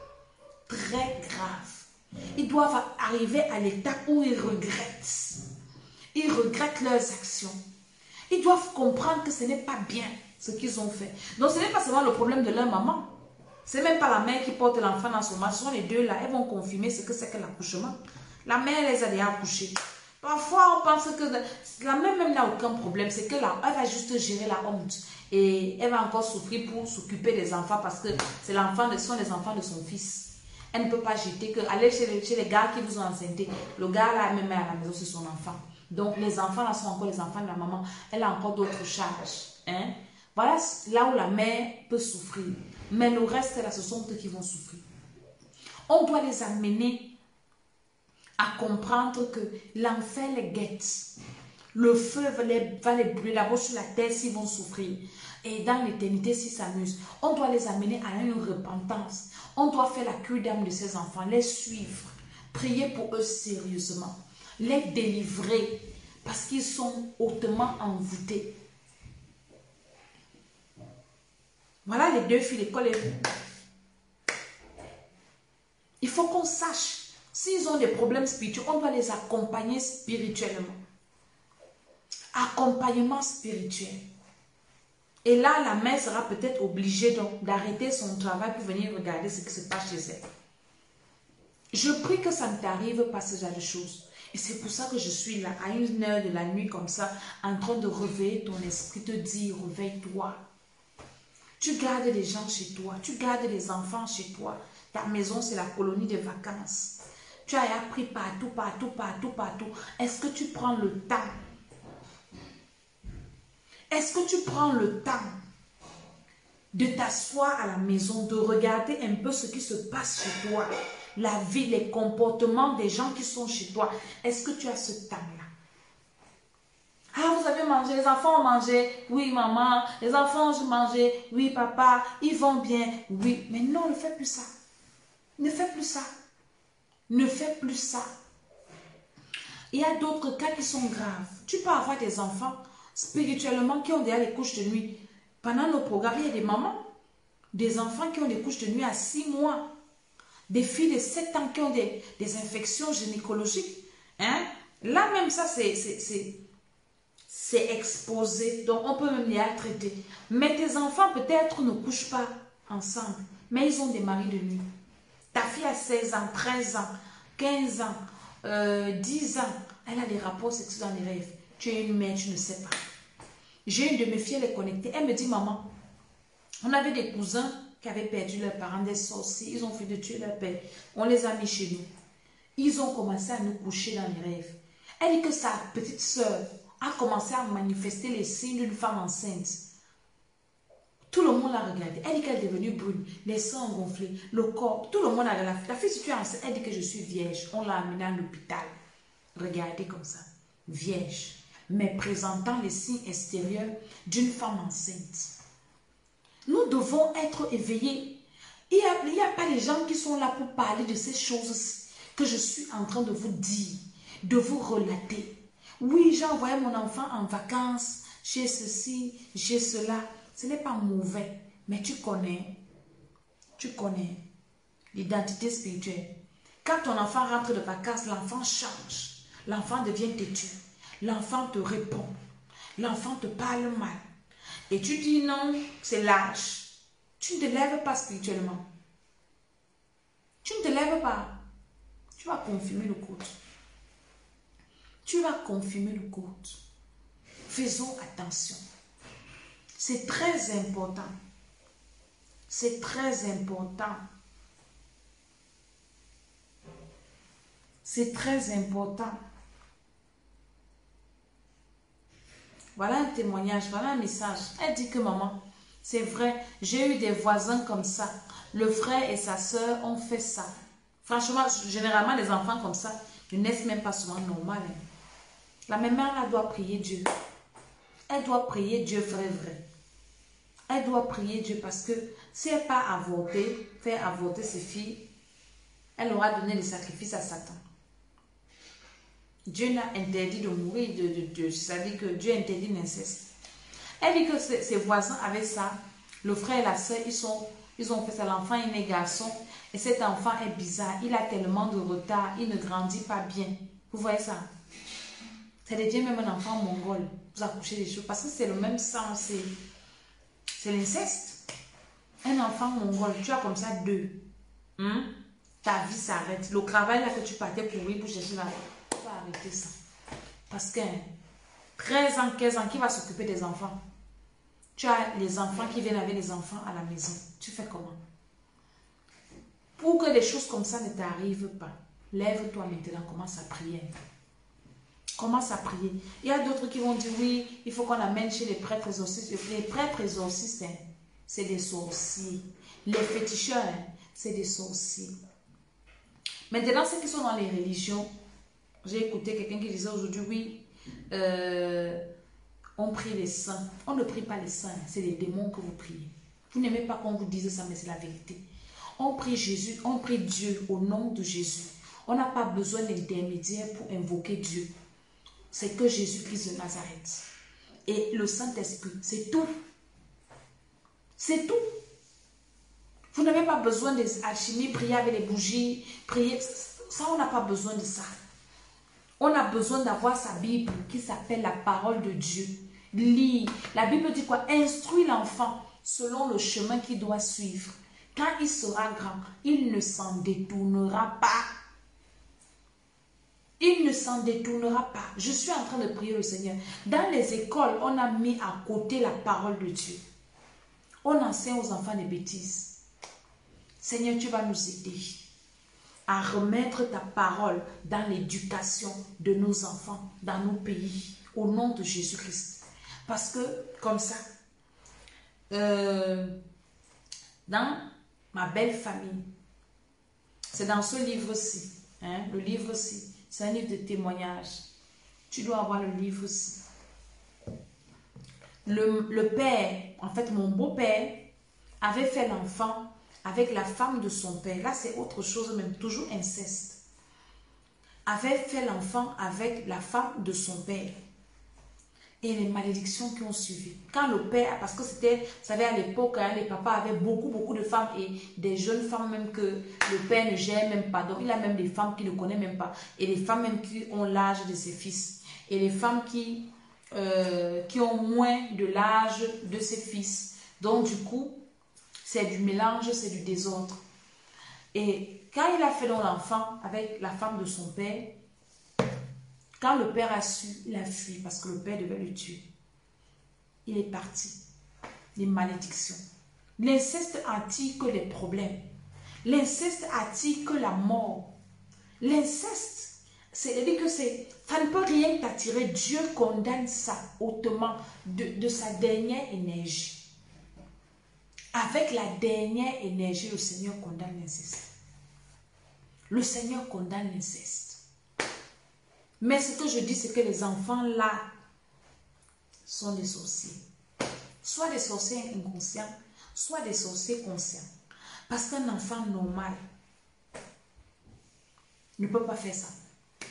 Très grave. Ils doivent arriver à l'étape où ils regrettent. Ils regrettent leurs actions. Ils doivent comprendre que ce n'est pas bien ce qu'ils ont fait. Donc ce n'est pas seulement le problème de leur maman. Ce n'est même pas la mère qui porte l'enfant dans son ventre. Ce sont les deux là. Elles vont confirmer ce que c'est que l'accouchement. La mère les a déjà accouchés. Parfois on pense que la mère même n'a aucun problème. C'est que là, elle va juste gérer la honte. Et elle va encore souffrir pour s'occuper des enfants parce que ce sont les enfants de son fils. Elle ne peut pas jeter que aller chez les gars qui vous ont enceinté. Le gars là même à la maison c'est son enfant. Donc, les enfants là sont encore les enfants de la maman. Elle a encore d'autres charges. Hein? Voilà là où la mère peut souffrir. Mais le reste là, ce sont eux qui vont souffrir. On doit les amener à comprendre que l'enfer les guette. Le feu va les brûler d'abord sur la terre s'ils vont souffrir. Et dans l'éternité s'ils s'amusent. On doit les amener à une repentance. On doit faire la cure d'âme de ces enfants. Les suivre. Prier pour eux sérieusement. Les délivrer parce qu'ils sont hautement envoûtés. Voilà les deux filles, l'école est où? Il faut qu'on sache s'ils ils ont des problèmes spirituels, on doit les accompagner spirituellement. Accompagnement spirituel. Et là, la mère sera peut-être obligée donc d'arrêter son travail pour venir regarder ce qui se passe chez elle. Je prie que ça ne t'arrive pas ce genre de choses. Et c'est pour ça que je suis là, à 1h de la nuit comme ça, en train de réveiller ton esprit, te dire, réveille-toi. Tu gardes les gens chez toi, tu gardes les enfants chez toi. Ta maison, c'est la colonie de vacances. Tu as appris partout, partout, partout, partout. Est-ce que tu prends le temps? Est-ce que tu prends le temps de t'asseoir à la maison, de regarder un peu ce qui se passe chez toi? La vie, les comportements des gens qui sont chez toi. Est-ce que tu as ce temps-là? Ah, vous avez mangé, les enfants ont mangé. Oui, maman. Les enfants ont mangé. Oui, papa. Ils vont bien. Oui. Mais non, ne fais plus ça. Ne fais plus ça. Ne fais plus ça. Il y a d'autres cas qui sont graves. Tu peux avoir des enfants spirituellement qui ont déjà les couches de nuit. Pendant nos programmes, il y a des mamans, des enfants qui ont des couches de nuit à 6 mois. Des filles de 7 ans qui ont des infections gynécologiques. Hein? Là même ça, c'est exposé. Donc on peut même les traiter. Mais tes enfants peut-être ne couchent pas ensemble. Mais ils ont des maris de nuit. Ta fille a 16 ans, 13 ans, 15 ans, 10 ans. Elle a des rapports sexuels dans les rêves. Tu es une mère, tu ne sais pas. J'ai une de mes filles, elle est connectée. Elle me dit, maman, on avait des cousins qui avaient perdu leurs parents, des sorciers. Ils ont fait de tuer leur père. On les a mis chez nous. Ils ont commencé à nous coucher dans les rêves. Elle dit que sa petite soeur a commencé à manifester les signes d'une femme enceinte. Tout le monde l'a regardée. Elle dit qu'elle est devenue brune. Les seins ont gonflé. Le corps. Tout le monde a regardé. La fille, si tu es enceinte, elle dit que je suis vierge. On l'a amenée à l'hôpital. Regardez comme ça. Vierge. Mais présentant les signes extérieurs d'une femme enceinte. Nous devons être éveillés. Il n'y a pas des gens qui sont là pour parler de ces choses que je suis en train de vous dire, de vous relater. Oui, j'ai envoyé mon enfant en vacances, j'ai ceci, j'ai cela. Ce n'est pas mauvais, mais tu connais l'identité spirituelle. Quand ton enfant rentre de vacances, l'enfant change. L'enfant devient têtu. L'enfant te répond. L'enfant te parle mal. Et tu dis non, c'est lâche. Tu ne te lèves pas spirituellement. Tu ne te lèves pas. Tu vas confirmer le culte. Tu vas confirmer le culte. Faisons attention. C'est très important. C'est très important. C'est très important. Voilà un témoignage, voilà un message. Elle dit que maman, c'est vrai, j'ai eu des voisins comme ça. Le frère et sa soeur ont fait ça. Franchement, généralement, les enfants comme ça ne naissent même pas souvent normal. Hein. La même mère, elle doit prier Dieu. Elle doit prier Dieu vrai. Elle doit prier Dieu parce que si elle n'a pas avorté, faire avorter ses filles, elle aura donné le sacrifice à Satan. Dieu n'a interdit de mourir, c'est-à-dire que Dieu interdit l'inceste. Elle dit que ses voisins avaient ça. Le frère et la soeur, ils ont fait ça. L'enfant est né garçon et cet enfant est bizarre. Il a tellement de retard, il ne grandit pas bien. Vous voyez ça? Ça devient même un enfant mongol. Vous accouchez des choses parce que c'est le même sang, c'est l'inceste. Un enfant mongol, tu as comme ça 2. Ta vie s'arrête. Le travail là que tu partais pour chercher là, tu vas arrêter ça. Parce que 13 ans, 15 ans, qui va s'occuper des enfants? Tu as les enfants qui viennent avec les enfants à la maison. Tu fais comment? Pour que des choses comme ça ne t'arrivent pas, lève-toi maintenant, commence à prier. Commence à prier. Il y a d'autres qui vont dire oui, il faut qu'on amène chez les prêtres exorcistes. Les prêtres exorcistes, hein, c'est des sorciers. Les féticheurs, hein, c'est des sorciers. Maintenant, ceux qui sont dans les religions, j'ai écouté quelqu'un qui disait aujourd'hui, oui, on prie les saints. On ne prie pas les saints, c'est les démons que vous priez. Vous n'aimez pas qu'on vous dise ça, mais c'est la vérité. On prie Jésus, on prie Dieu au nom de Jésus. On n'a pas besoin d'intermédiaire pour invoquer Dieu. C'est que Jésus-Christ de Nazareth. Et le Saint-Esprit, c'est tout. C'est tout. Vous n'avez pas besoin des alchimies, prier avec les bougies, prier. ça, on n'a pas besoin de ça. On a besoin d'avoir sa Bible qui s'appelle la parole de Dieu. Lis. La Bible dit quoi? Instruis l'enfant selon le chemin qu'il doit suivre. Quand il sera grand, il ne s'en détournera pas. Il ne s'en détournera pas. Je suis en train de prier le Seigneur. Dans les écoles, on a mis à côté la parole de Dieu. On enseigne aux enfants des bêtises. Seigneur, tu vas nous aider à remettre ta parole dans l'éducation de nos enfants, dans nos pays, au nom de Jésus-Christ. Parce que, comme ça, dans ma belle famille, c'est dans ce livre-ci, hein, le livre-ci, c'est un livre de témoignages. Tu dois avoir le livre-ci. Le père, en fait, mon beau-père, avait fait l'enfant avec la femme de son père. Là, c'est autre chose, même toujours inceste. Avait fait l'enfant avec la femme de son père. Et les malédictions qui ont suivi. Quand le père, parce que c'était, vous savez, à l'époque, hein, les papas avaient beaucoup de femmes et des jeunes femmes même que le père ne gère même pas. Donc, il a même des femmes qu'il ne connaît même pas. Et les femmes même qui ont l'âge de ses fils. Et les femmes qui ont moins de l'âge de ses fils. Donc, du coup, c'est du mélange, c'est du désordre. Et quand il a fait donc l'enfant avec la femme de son père, quand le père a su, il a fui parce que le père devait le tuer. Il est parti. Les malédictions. L'inceste attire que les problèmes. L'inceste attire que la mort. L'inceste, c'est-à-dire que ça ne peut rien t'attirer. Dieu condamne ça hautement de sa dernière énergie. Avec la dernière énergie, le Seigneur condamne l'inceste. Le Seigneur condamne l'inceste. Mais ce que je dis, c'est que les enfants là sont des sorciers. Soit des sorciers inconscients, soit des sorciers conscients. Parce qu'un enfant normal ne peut pas faire ça.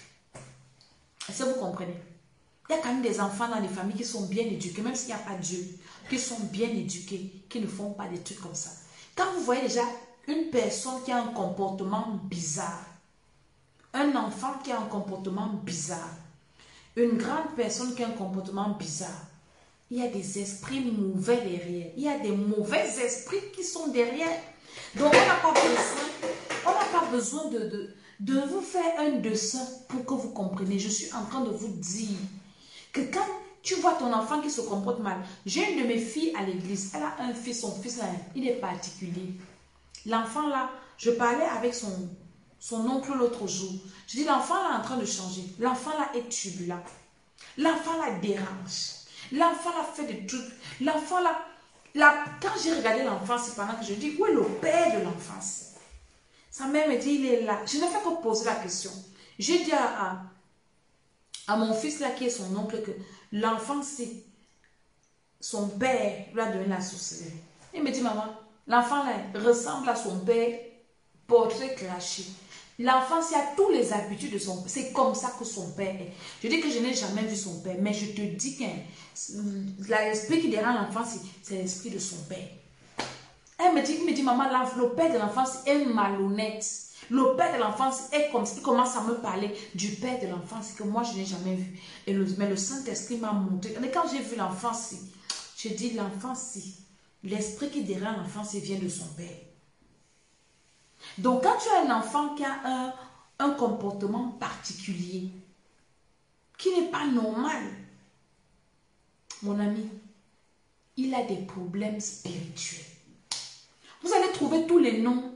Est-ce que vous comprenez? Il y a quand même des enfants dans les familles qui sont bien éduqués, même s'il n'y a pas Dieu, qui sont bien éduqués, qui ne font pas des trucs comme ça. Quand vous voyez déjà une personne qui a un comportement bizarre, un enfant qui a un comportement bizarre, une grande personne qui a un comportement bizarre, il y a des esprits mauvais derrière. Il y a des mauvais esprits qui sont derrière. Donc, on n'a pas besoin de vous faire un dessin pour que vous compreniez. Je suis en train de vous dire que quand tu vois ton enfant qui se comporte mal, j'ai une de mes filles à l'église, elle a un fils, son fils là, il est particulier. L'enfant là, je parlais avec son oncle l'autre jour. Je dis, l'enfant là est en train de changer. L'enfant là est turbulent. L'enfant là dérange. L'enfant là fait des trucs. L'enfant là, quand j'ai regardé l'enfant, c'est pendant que je dis, où est le père de l'enfance? Sa mère me dit, il est là. Je ne fais que poser la question. J'ai dit à mon fils là, qui est son oncle, que l'enfant, c'est son père lui a donné la sorcellerie. Il me dit, maman, l'enfant là ressemble à son père, portrait craché. L'enfant, il a tous les habitudes de son père. C'est comme ça que son père est. Je dis que je n'ai jamais vu son père, mais je te dis que l'esprit qui dérange l'enfant, c'est l'esprit de son père. Il me dit, maman, le père de l'enfance est malhonnête. Le père de l'enfance est comme s'il commence à me parler du père de l'enfance que moi, je n'ai jamais vu. Mais le Saint-Esprit m'a montré. Et quand j'ai vu l'enfance, je dis, l'enfance, l'esprit qui dérange l'enfance, vient de son père. Donc, quand tu as un enfant qui a un comportement particulier, qui n'est pas normal, mon ami, il a des problèmes spirituels. Vous allez trouver tous les noms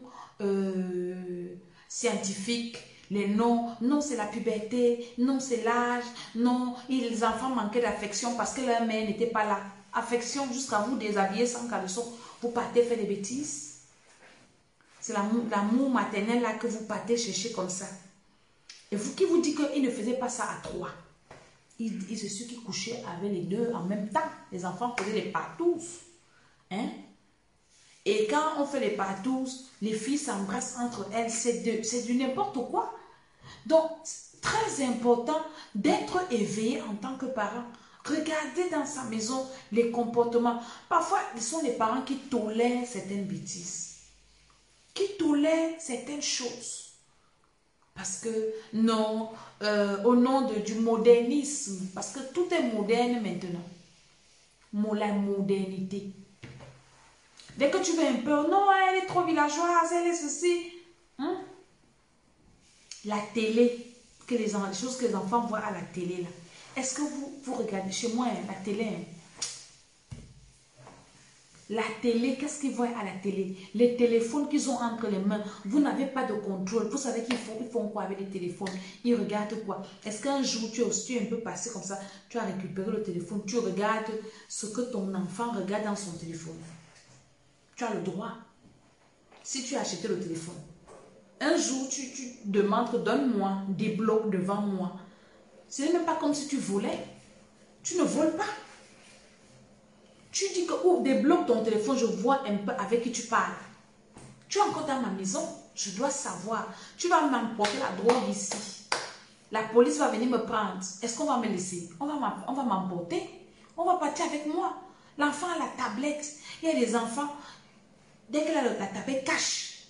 scientifiques, les noms, non c'est la puberté, non c'est l'âge, non, les enfants manquaient d'affection parce que leur mère n'était pas là. Affection jusqu'à vous déshabiller sans caleçon, vous partez faire des bêtises. C'est l'amour maternel là que vous partez chercher comme ça. Et vous qui vous dites qu'il ne faisait pas ça à trois. Il se sûr qu'il couchait avec les deux en même temps. Les enfants faisaient les partous. Hein? Et quand on fait les partous, les filles s'embrassent entre elles. C'est du n'importe quoi. Donc, très important d'être éveillé en tant que parent. Regardez dans sa maison les comportements. Parfois, ce sont les parents qui tolèrent certaines bêtises, qui tolèrent certaines choses. Parce que, non, au nom du modernisme, parce que tout est moderne maintenant. La modernité. Dès que tu veux un peu, non, elle est trop villageoise, elle est ceci. Hein? La télé, les choses que les enfants voient à la télé, là. Est-ce que vous regardez chez moi, la télé, la télé, qu'est-ce qu'ils voient à la télé? Les téléphones qu'ils ont entre les mains, vous n'avez pas de contrôle. Vous savez ils font quoi avec les téléphones? Ils regardent quoi? Est-ce qu'un jour, tu es un peu passé comme ça, tu as récupéré le téléphone, tu regardes ce que ton enfant regarde dans son téléphone? Tu as le droit. Si tu as acheté le téléphone, un jour, tu demandes, donne-moi, débloque devant moi. Ce n'est même pas comme si tu volais. Tu ne voles pas. Tu dis que, oh, débloque ton téléphone, je vois un peu avec qui tu parles. Tu es encore dans ma maison, je dois savoir. Tu vas m'emporter la drogue ici. La police va venir me prendre. Est-ce qu'on va me laisser? On va m'emporter. On va partir avec moi. L'enfant a la tablette. Il y a des enfants, dès qu'elle a la tablette, cache.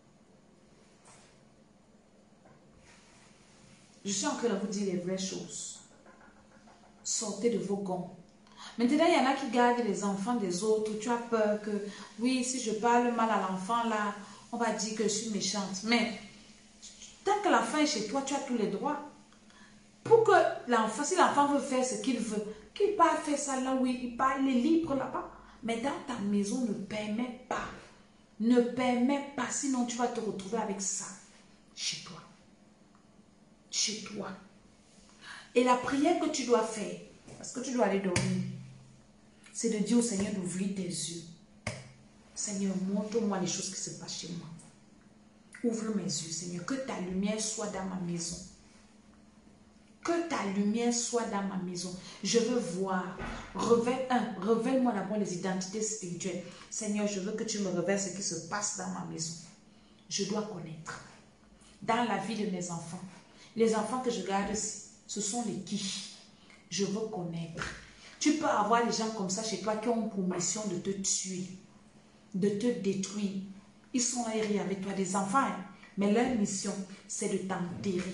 Je suis en train de vous dire les vraies choses. Sortez de vos gonds. Maintenant, il y en a qui gardent les enfants des autres. Tu as peur que, oui, si je parle mal à l'enfant, là, on va dire que je suis méchante. Mais, tant que l'enfant est chez toi, tu as tous les droits. Pour que l'enfant, si l'enfant veut faire ce qu'il veut, qu'il part faire ça là où il part, il est libre là-bas. Mais dans ta maison, ne permets pas. Ne permets pas, sinon tu vas te retrouver avec ça chez toi. Chez toi. Et la prière que tu dois faire, parce que tu dois aller dormir, c'est de dire au Seigneur d'ouvrir tes yeux. Seigneur, montre-moi les choses qui se passent chez moi. Ouvre mes yeux, Seigneur. Que ta lumière soit dans ma maison. Que ta lumière soit dans ma maison. Je veux voir. Révèle-moi d'abord les identités spirituelles. Seigneur, je veux que tu me révèles ce qui se passe dans ma maison. Je dois connaître. Dans la vie de mes enfants. Les enfants que je garde, ce sont les qui. Je veux connaître. Tu peux avoir des gens comme ça chez toi qui ont pour mission de te tuer, de te détruire. Ils sont là, ils rient avec toi, des enfants, hein? Mais leur mission, c'est de t'enterrer.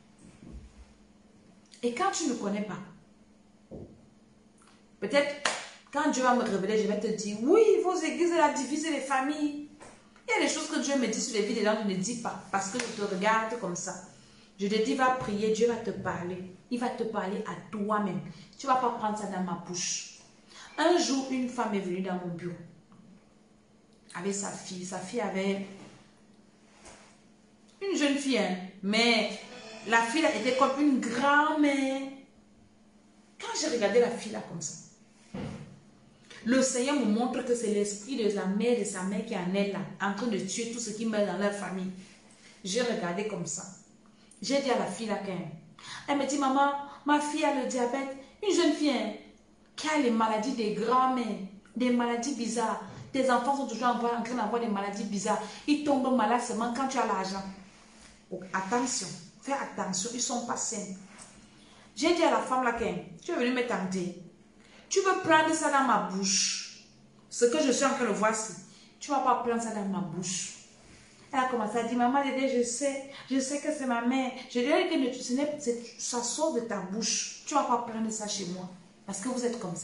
Et quand tu ne connais pas, peut-être quand Dieu va me révéler, je vais te dire, oui, vos églises la divisent les familles. Il y a des choses que Dieu me dit sur les vies des gens, je ne dis pas, parce que je te regarde comme ça. Je te dis, va prier, Dieu va te parler. Il va te parler à toi-même. Tu ne vas pas prendre ça dans ma bouche. Un jour, une femme est venue dans mon bureau avec sa fille. Sa fille avait une jeune fille, hein, mais la fille là, était comme une grand-mère. Quand j'ai regardé la fille là comme ça, le Seigneur me montre que c'est l'esprit de la mère de sa mère qui est en elle là, en train de tuer tout ce qui meurt dans leur famille. J'ai regardé comme ça. J'ai dit à la fille là quand même. Elle me dit, maman, ma fille a le diabète. Une jeune fille hein, qui a les maladies des grands-mères, des maladies bizarres. Tes enfants sont toujours en train d'avoir des maladies bizarres. Ils tombent malades seulement quand tu as l'argent. Donc, attention, fais attention, ils ne sont pas sains. J'ai dit à la femme là quand même, tu es venue me tenter. Tu veux prendre ça dans ma bouche. Ce que je suis en train de voir, c'est, tu ne vas pas prendre ça dans ma bouche. Elle a commencé à dire, maman, je sais que c'est ma mère. Je lui ai dit, ça sort de ta bouche. Tu ne vas pas prendre ça chez moi. Parce que vous êtes comme ça.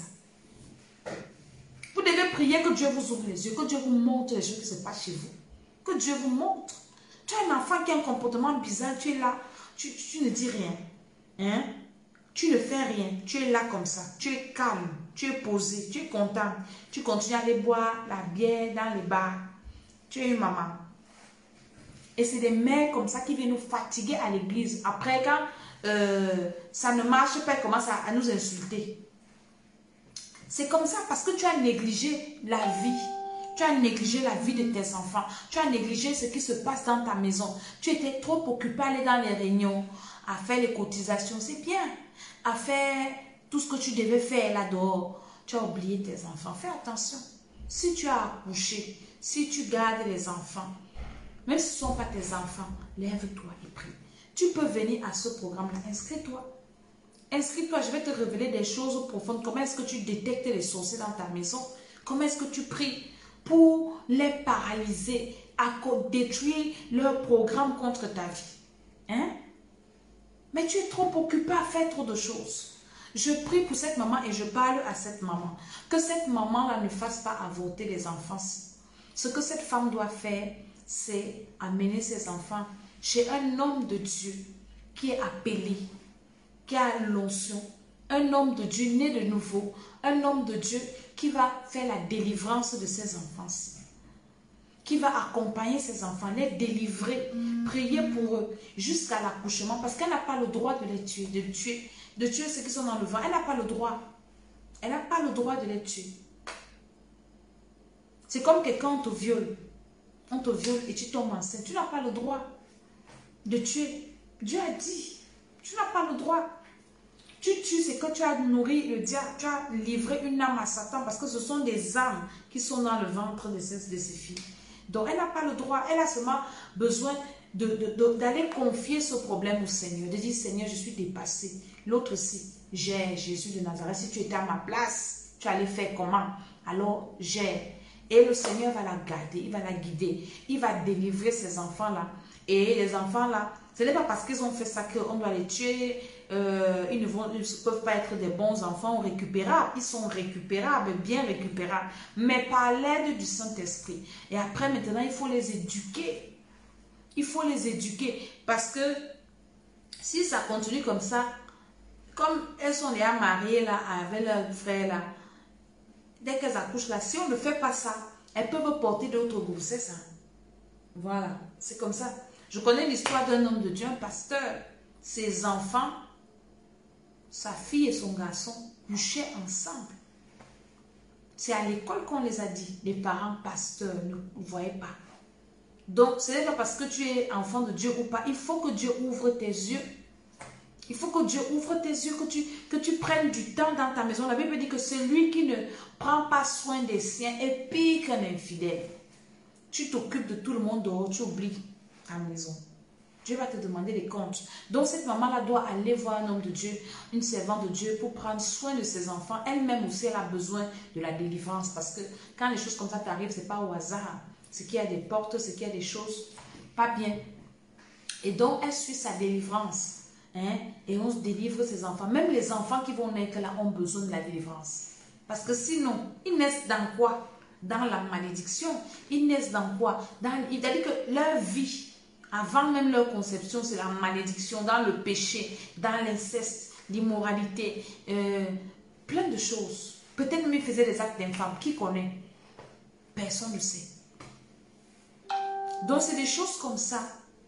Vous devez prier que Dieu vous ouvre les yeux, que Dieu vous montre les choses qui se passent chez vous. Que Dieu vous montre. Tu as un enfant qui a un comportement bizarre, tu es là, tu ne dis rien. Hein? Tu ne fais rien, tu es là comme ça. Tu es calme, tu es posé, tu es content. Tu continues à aller boire la bière dans les bars. Tu es une maman. Et c'est des mères comme ça qui viennent nous fatiguer à l'église. Après, quand ça ne marche pas, elles commencent à nous insulter. C'est comme ça parce que tu as négligé la vie. Tu as négligé la vie de tes enfants. Tu as négligé ce qui se passe dans ta maison. Tu étais trop occupé à aller dans les réunions, à faire les cotisations. C'est bien. À faire tout ce que tu devais faire là-dehors. Tu as oublié tes enfants. Fais attention. Si tu as accouché, si tu gardes les enfants, même si ce ne sont pas tes enfants, lève-toi et prie. Tu peux venir à ce programme-là. Inscris-toi. Inscris-toi, je vais te révéler des choses profondes. Comment est-ce que tu détectes les sorciers dans ta maison? Comment est-ce que tu pries pour les paralyser, à détruire leur programme contre ta vie? Hein? Mais tu es trop occupé à faire trop de choses. Je prie pour cette maman et je parle à cette maman. Que cette maman-là ne fasse pas avorter les enfants. Ce que cette femme doit faire, c'est amener ses enfants chez un homme de Dieu qui est appelé, qui a l'onction, un homme de Dieu né de nouveau, un homme de Dieu qui va faire la délivrance de ses enfants-ci, qui va accompagner ses enfants, les délivrer, prier pour eux jusqu'à l'accouchement, parce qu'elle n'a pas le droit de les tuer, de tuer ceux qui sont dans le vent. Elle n'a pas le droit. Elle n'a pas le droit de les tuer. C'est comme que quand on te viole et tu tombes enceinte, tu n'as pas le droit de tuer. Dieu a dit, tu n'as pas le droit. Tu tues, c'est que tu as nourri le diable, tu as livré une âme à Satan, parce que ce sont des âmes qui sont dans le ventre de ces filles. Donc elle n'a pas le droit, elle a seulement besoin d'aller confier ce problème au Seigneur, de dire Seigneur, je suis dépassée. L'autre aussi, j'ai Jésus de Nazareth, si tu étais à ma place, tu allais faire comment? Alors j'ai. Et le Seigneur va la garder, il va la guider, il va délivrer ces enfants-là. Et les enfants-là, ce n'est pas parce qu'ils ont fait ça qu'on doit les tuer, ils ne peuvent pas être des bons enfants récupérables. Ils sont récupérables, bien récupérables, mais par l'aide du Saint-Esprit. Et après, maintenant, il faut les éduquer. Il faut les éduquer parce que si ça continue comme ça, comme elles sont déjà mariées là, avec leur frère là, dès qu'elles accouchent là, si on ne fait pas ça, elles peuvent porter d'autres grossesses. Hein. Voilà, c'est comme ça. Je connais l'histoire d'un homme de Dieu, un pasteur. Ses enfants, sa fille et son garçon couchaient ensemble. C'est à l'école qu'on les a dit. Les parents pasteurs ne voyaient pas. Donc, ce n'est pas parce que tu es enfant de Dieu ou pas. Il faut que Dieu ouvre tes yeux. Il faut que Dieu ouvre tes yeux, que tu prennes du temps dans ta maison. La Bible dit que celui qui ne prend pas soin des siens est pire qu'un infidèle. Tu t'occupes de tout le monde dehors, tu oublies ta maison. Dieu va te demander des comptes. Donc cette maman-là doit aller voir un homme de Dieu, une servante de Dieu pour prendre soin de ses enfants. Elle-même aussi, elle a besoin de la délivrance parce que quand les choses comme ça t'arrivent, ce n'est pas au hasard. C'est qu'il y a des portes, c'est qu'il y a des choses pas bien. Et donc, elle suit sa délivrance. Hein? Et on se délivre ses enfants. Même les enfants qui vont naître là ont besoin de la délivrance. Parce que sinon, ils naissent dans quoi? Dans la malédiction. Ils naissent dans quoi? C'est-à-dire que leur vie, avant même leur conception, c'est la malédiction, dans le péché, dans l'inceste, l'immoralité, plein de choses. Peut-être même ils faisaient des actes d'infâme. Qui connaît? Personne ne sait. Donc, c'est des choses comme ça.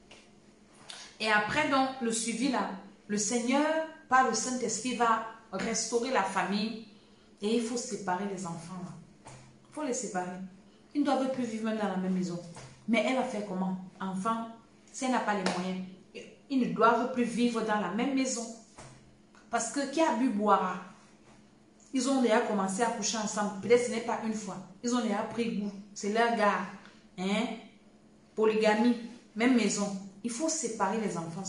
Et après, donc, le suivi là, le Seigneur, par le Saint-Esprit, va restaurer la famille et il faut séparer les enfants là. Il faut les séparer. Ils ne doivent plus vivre même dans la même maison. Mais elle a fait comment? Enfant, si elle n'a pas les moyens, ils ne doivent plus vivre dans la même maison. Parce que qui a bu boira. Ils ont déjà commencé à coucher ensemble. Peut-être ce n'est pas une fois. Ils ont déjà pris goût. C'est leur gars. Hein? Polygamie, même maison. Il faut séparer les enfants.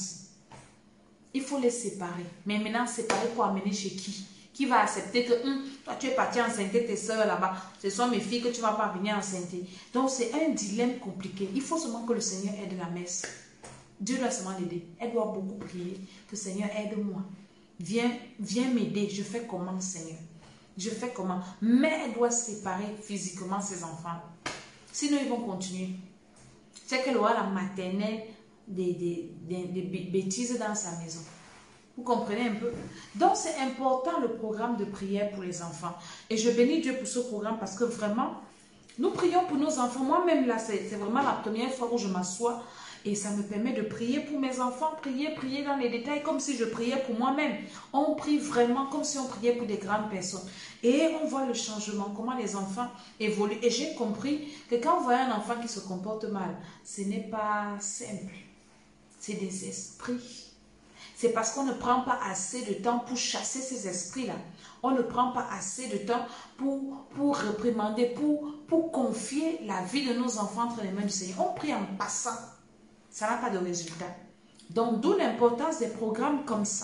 Il faut les séparer. Mais maintenant, séparer pour amener chez qui? Qui va accepter que toi, tu es parti enceinter tes soeurs là-bas. Ce sont mes filles que tu ne vas pas venir enceinter. Donc, c'est un dilemme compliqué. Il faut seulement que le Seigneur aide la messe. Dieu doit seulement l'aider. Elle doit beaucoup prier. Que Seigneur, aide-moi. Viens m'aider. Je fais comment, Seigneur? Je fais comment? Mais elle doit séparer physiquement ses enfants. Sinon, ils vont continuer. C'est qu'elle aura la maternelle des bêtises dans sa maison. Vous comprenez un peu? Donc, c'est important le programme de prière pour les enfants. Et je bénis Dieu pour ce programme parce que vraiment, nous prions pour nos enfants. Moi-même, là, c'est vraiment la première fois où je m'assois et ça me permet de prier pour mes enfants, prier dans les détails comme si je priais pour moi-même. On prie vraiment comme si on priait pour des grandes personnes. Et on voit le changement, comment les enfants évoluent. Et j'ai compris que quand on voit un enfant qui se comporte mal, ce n'est pas simple. C'est des esprits. C'est parce qu'on ne prend pas assez de temps pour chasser ces esprits-là. On ne prend pas assez de temps pour réprimander, pour confier la vie de nos enfants entre les mains du Seigneur. On prie en passant. Ça n'a pas de résultat. Donc, d'où l'importance des programmes comme ça.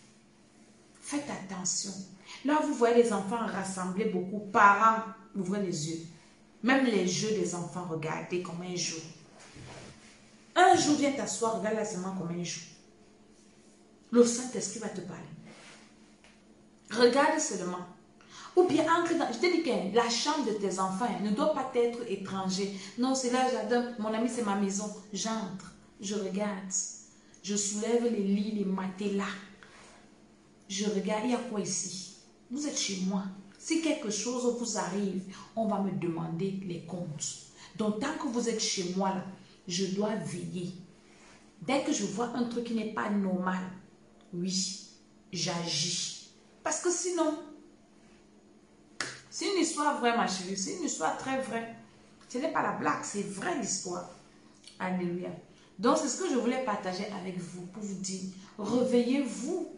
Faites attention. Là, vous voyez les enfants rassemblés beaucoup. Parents, ouvrez les yeux. Même les jeux des enfants, regardez comment ils jouent. Un Un jour, viens t'asseoir, regarde la semaine comme un jour. Le Saint-Esprit va te parler. Regarde seulement. Ou bien entre dans... Je te dis que la chambre de tes enfants ne doit pas être étranger. Non, c'est là, j'adore. Mon ami, c'est ma maison. J'entre, je regarde. Je soulève les lits, les matelas. Je regarde, il y a quoi ici? Vous êtes chez moi. Si quelque chose vous arrive, on va me demander les comptes. Donc, tant que vous êtes chez moi, là, je dois veiller. Dès que je vois un truc qui n'est pas normal, oui, j'agis. Parce que sinon, c'est une histoire vraie, ma chérie. C'est une histoire très vraie. Ce n'est pas la blague, c'est vraie l'histoire. Alléluia. Donc, c'est ce que je voulais partager avec vous pour vous dire, réveillez-vous.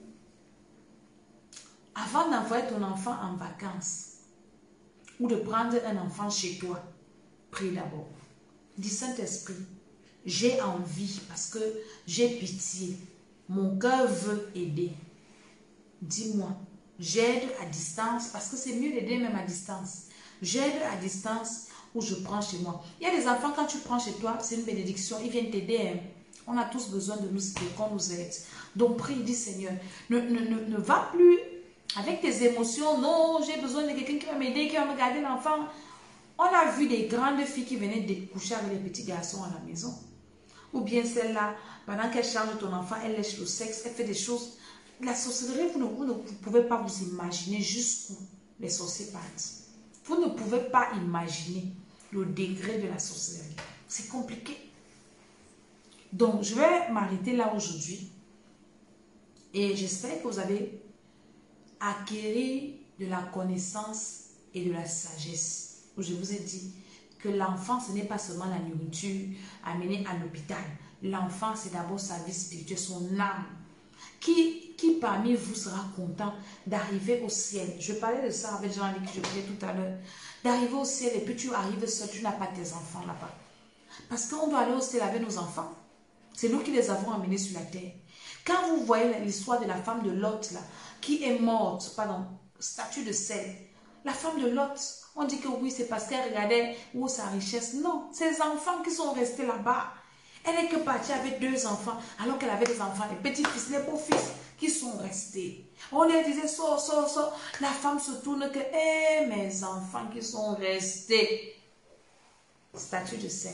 Avant d'envoyer ton enfant en vacances ou de prendre un enfant chez toi, prie d'abord. Dis Saint-Esprit, j'ai envie parce que j'ai pitié. Mon cœur veut aider. Dis-moi, j'aide à distance parce que c'est mieux d'aider même à distance. J'aide à distance ou je prends chez moi. Il y a des enfants, quand tu prends chez toi, c'est une bénédiction, ils viennent t'aider. Hein. On a tous besoin de nous aider, qu'on nous aide. Donc prie, dis Seigneur, ne va plus avec tes émotions. Non, j'ai besoin de quelqu'un qui va m'aider, qui va me garder l'enfant. On a vu des grandes filles qui venaient de coucher avec les petits garçons à la maison. Ou bien celle-là, pendant qu'elle charge ton enfant, elle lèche le sexe, elle fait des choses. La sorcellerie, vous ne pouvez pas vous imaginer jusqu'où les sorciers partent. Vous ne pouvez pas imaginer le degré de la sorcellerie. C'est compliqué. Donc, je vais m'arrêter là aujourd'hui. Et j'espère que vous avez acquis de la connaissance et de la sagesse. Je vous ai dit que l'enfant, ce n'est pas seulement la nourriture amenée à l'hôpital. L'enfant, c'est d'abord sa vie spirituelle, son âme. Qui parmi vous sera content d'arriver au ciel? Je parlais de ça avec Jean-Luc, je parlais tout à l'heure. D'arriver au ciel et puis tu arrives seul, tu n'as pas tes enfants là-bas. Parce qu'on doit aller au ciel avec nos enfants. C'est nous qui les avons amenés sur la terre. Quand vous voyez l'histoire de la femme de Lot, là, qui est morte, pardon, statue de sel, la femme de Lot, on dit que oui, c'est parce qu'elle regardait où sa richesse. Non, ses enfants qui sont restés là-bas. Elle n'est que partie avec 2 enfants, alors qu'elle avait des enfants, les petits-fils, les beaux-fils, qui sont restés. On leur disait, sors. La femme se tourne que, mes enfants qui sont restés. Statue de sel.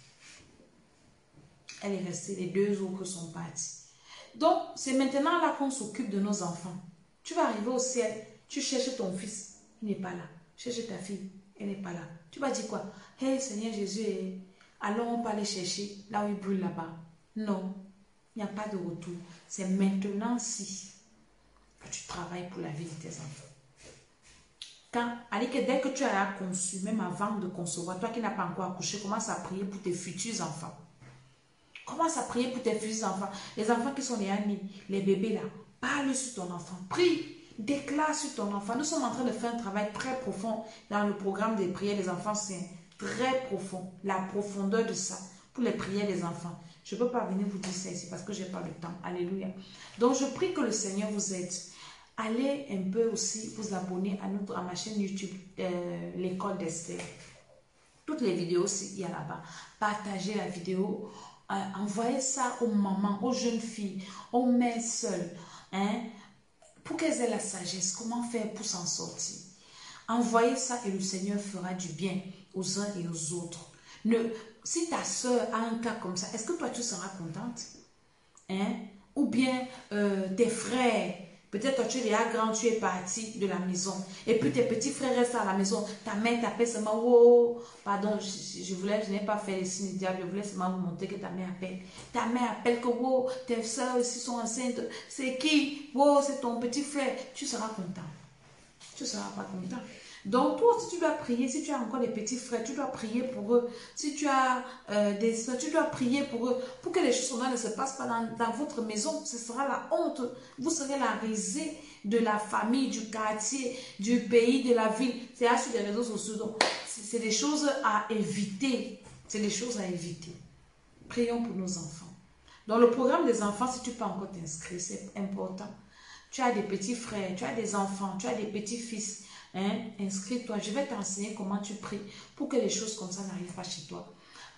Elle est restée, les 2 autres sont partis. Donc, c'est maintenant là qu'on s'occupe de nos enfants. Tu vas arriver au ciel, tu cherches ton fils, il n'est pas là. Cherche ta fille, elle n'est pas là. Tu vas dire quoi? Hey Seigneur Jésus, allons on pas aller chercher là où il brûle là-bas. Non, il n'y a pas de retour. C'est maintenant si que tu travailles pour la vie de tes enfants. Dès que tu as conçu, même avant de concevoir, toi qui n'as pas encore accouché, commence à prier pour tes futurs enfants. Commence à prier pour tes futurs enfants. Les enfants qui sont les amis, les bébés là. Parle sur ton enfant. Prie. Déclare sur ton enfant. Nous sommes en train de faire un travail très profond dans le programme des prières des enfants. C'est très profond. La profondeur de ça pour les prières des enfants. Je ne peux pas venir vous dire ça ici parce que je n'ai pas le temps. Alléluia. Donc je prie que le Seigneur vous aide. Allez un peu aussi vous abonner à ma chaîne YouTube, l'école d'Esther. Toutes les vidéos, il y a là-bas. Partagez la vidéo. Envoyez ça aux mamans, aux jeunes filles, aux mères seules. Hein? Pour qu'elles aient la sagesse, comment faire pour s'en sortir. Envoyez ça et le Seigneur fera du bien aux uns et aux autres. Si ta soeur a un cas comme ça, est-ce que toi tu seras contente? Hein? Ou bien tes frères, peut-être toi tu es déjà grand, tu es parti de la maison. Et puis tes petits frères restent à la maison. Ta mère t'appelle seulement, oh, pardon, je n'ai pas fait les signes du diable, je voulais seulement vous montrer que ta mère appelle. Ta mère appelle que, oh, tes soeurs aussi sont enceintes. C'est qui? Oh, c'est ton petit frère. Tu seras content. Tu ne seras pas content. Donc, toi aussi, tu dois prier. Si tu as encore des petits frères, tu dois prier pour eux. Si tu as des soeurs, tu dois prier pour eux. Pour que les choses ne se passent pas dans votre maison. Ce sera la honte. Vous serez la risée de la famille, du quartier, du pays, de la ville. C'est là sur les réseaux sociaux. Donc, c'est des choses à éviter. C'est des choses à éviter. Prions pour nos enfants. Dans le programme des enfants, si tu peux encore t'inscrire, c'est important. Tu as des petits frères, tu as des enfants, tu as des petits-fils. Hein? Inscris-toi, je vais t'enseigner comment tu pries pour que les choses comme ça n'arrivent pas chez toi.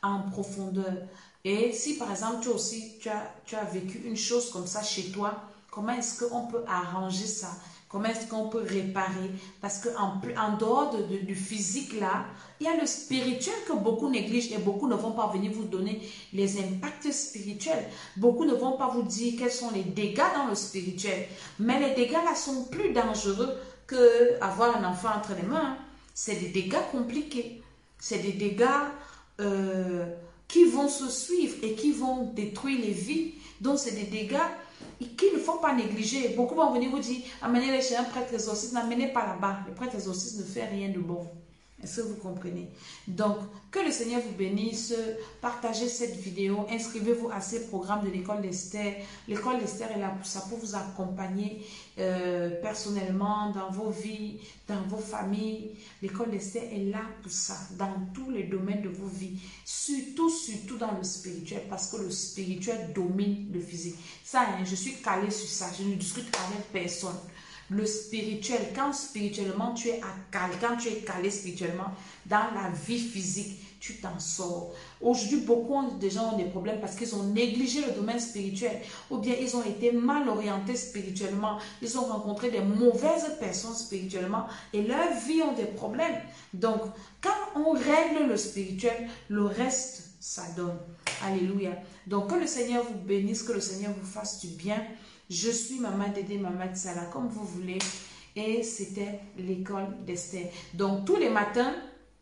en profondeur. Et si par exemple, tu as vécu une chose comme ça chez toi, comment est-ce qu'on peut arranger ça? Comment est-ce qu'on peut réparer? Parce qu'en dehors du physique là, il y a le spirituel que beaucoup négligent et beaucoup ne vont pas venir vous donner les impacts spirituels. Beaucoup ne vont pas vous dire quels sont les dégâts dans le spirituel. Mais les dégâts là sont plus dangereux que avoir un enfant entre les mains. C'est des dégâts compliqués. C'est des dégâts qui vont se suivre et qui vont détruire les vies. Donc c'est des dégâts qu'il ne faut pas négliger. Beaucoup vont venir vous dire, amenez-les chez un prêtre exorciste, n'amenez pas là-bas. Le prêtre exorciste ne fait rien de bon. Est-ce que vous comprenez? Donc, que le Seigneur vous bénisse. Partagez cette vidéo. Inscrivez-vous à ces programmes de l'école d'Esther. L'école d'Esther est là pour ça, pour vous accompagner personnellement dans vos vies, dans vos familles. L'école d'Esther est là pour ça, dans tous les domaines de vos vies. Surtout dans le spirituel, parce que le spirituel domine le physique. Ça, hein, je suis calée sur ça. Je ne discute avec personne. Le spirituel, quand spirituellement tu es quand tu es calé spirituellement, dans la vie physique, tu t'en sors. Aujourd'hui, beaucoup de gens ont des problèmes parce qu'ils ont négligé le domaine spirituel ou bien ils ont été mal orientés spirituellement. Ils ont rencontré des mauvaises personnes spirituellement et leur vie ont des problèmes. Donc, quand on règle le spirituel, le reste, ça donne. Alléluia. Donc, que le Seigneur vous bénisse, que le Seigneur vous fasse du bien. Je suis Maman Dédé, Maman Tsala, comme vous voulez. Et c'était l'école d'Esther. Donc, tous les matins,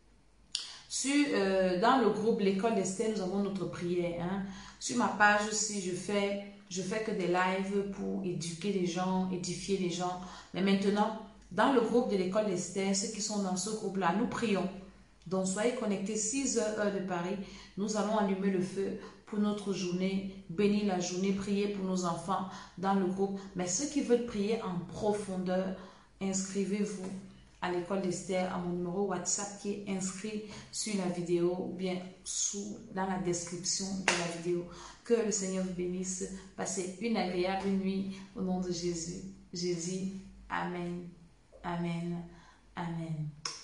dans le groupe l'école d'Esther, nous avons notre prière. Hein. Sur ma page aussi, je fais que des lives pour éduquer les gens, édifier les gens. Mais maintenant, dans le groupe de l'école d'Esther, ceux qui sont dans ce groupe-là, nous prions. Donc, soyez connectés 6 heures de Paris. Nous allons allumer le feu pour notre journée, bénir la journée, prier pour nos enfants dans le groupe. Mais ceux qui veulent prier en profondeur, inscrivez-vous à l'école d'Esther, à mon numéro WhatsApp qui est inscrit sur la vidéo ou bien dans la description de la vidéo. Que le Seigneur vous bénisse. Passez une agréable nuit au nom de Jésus. Je dis Amen, Amen, Amen.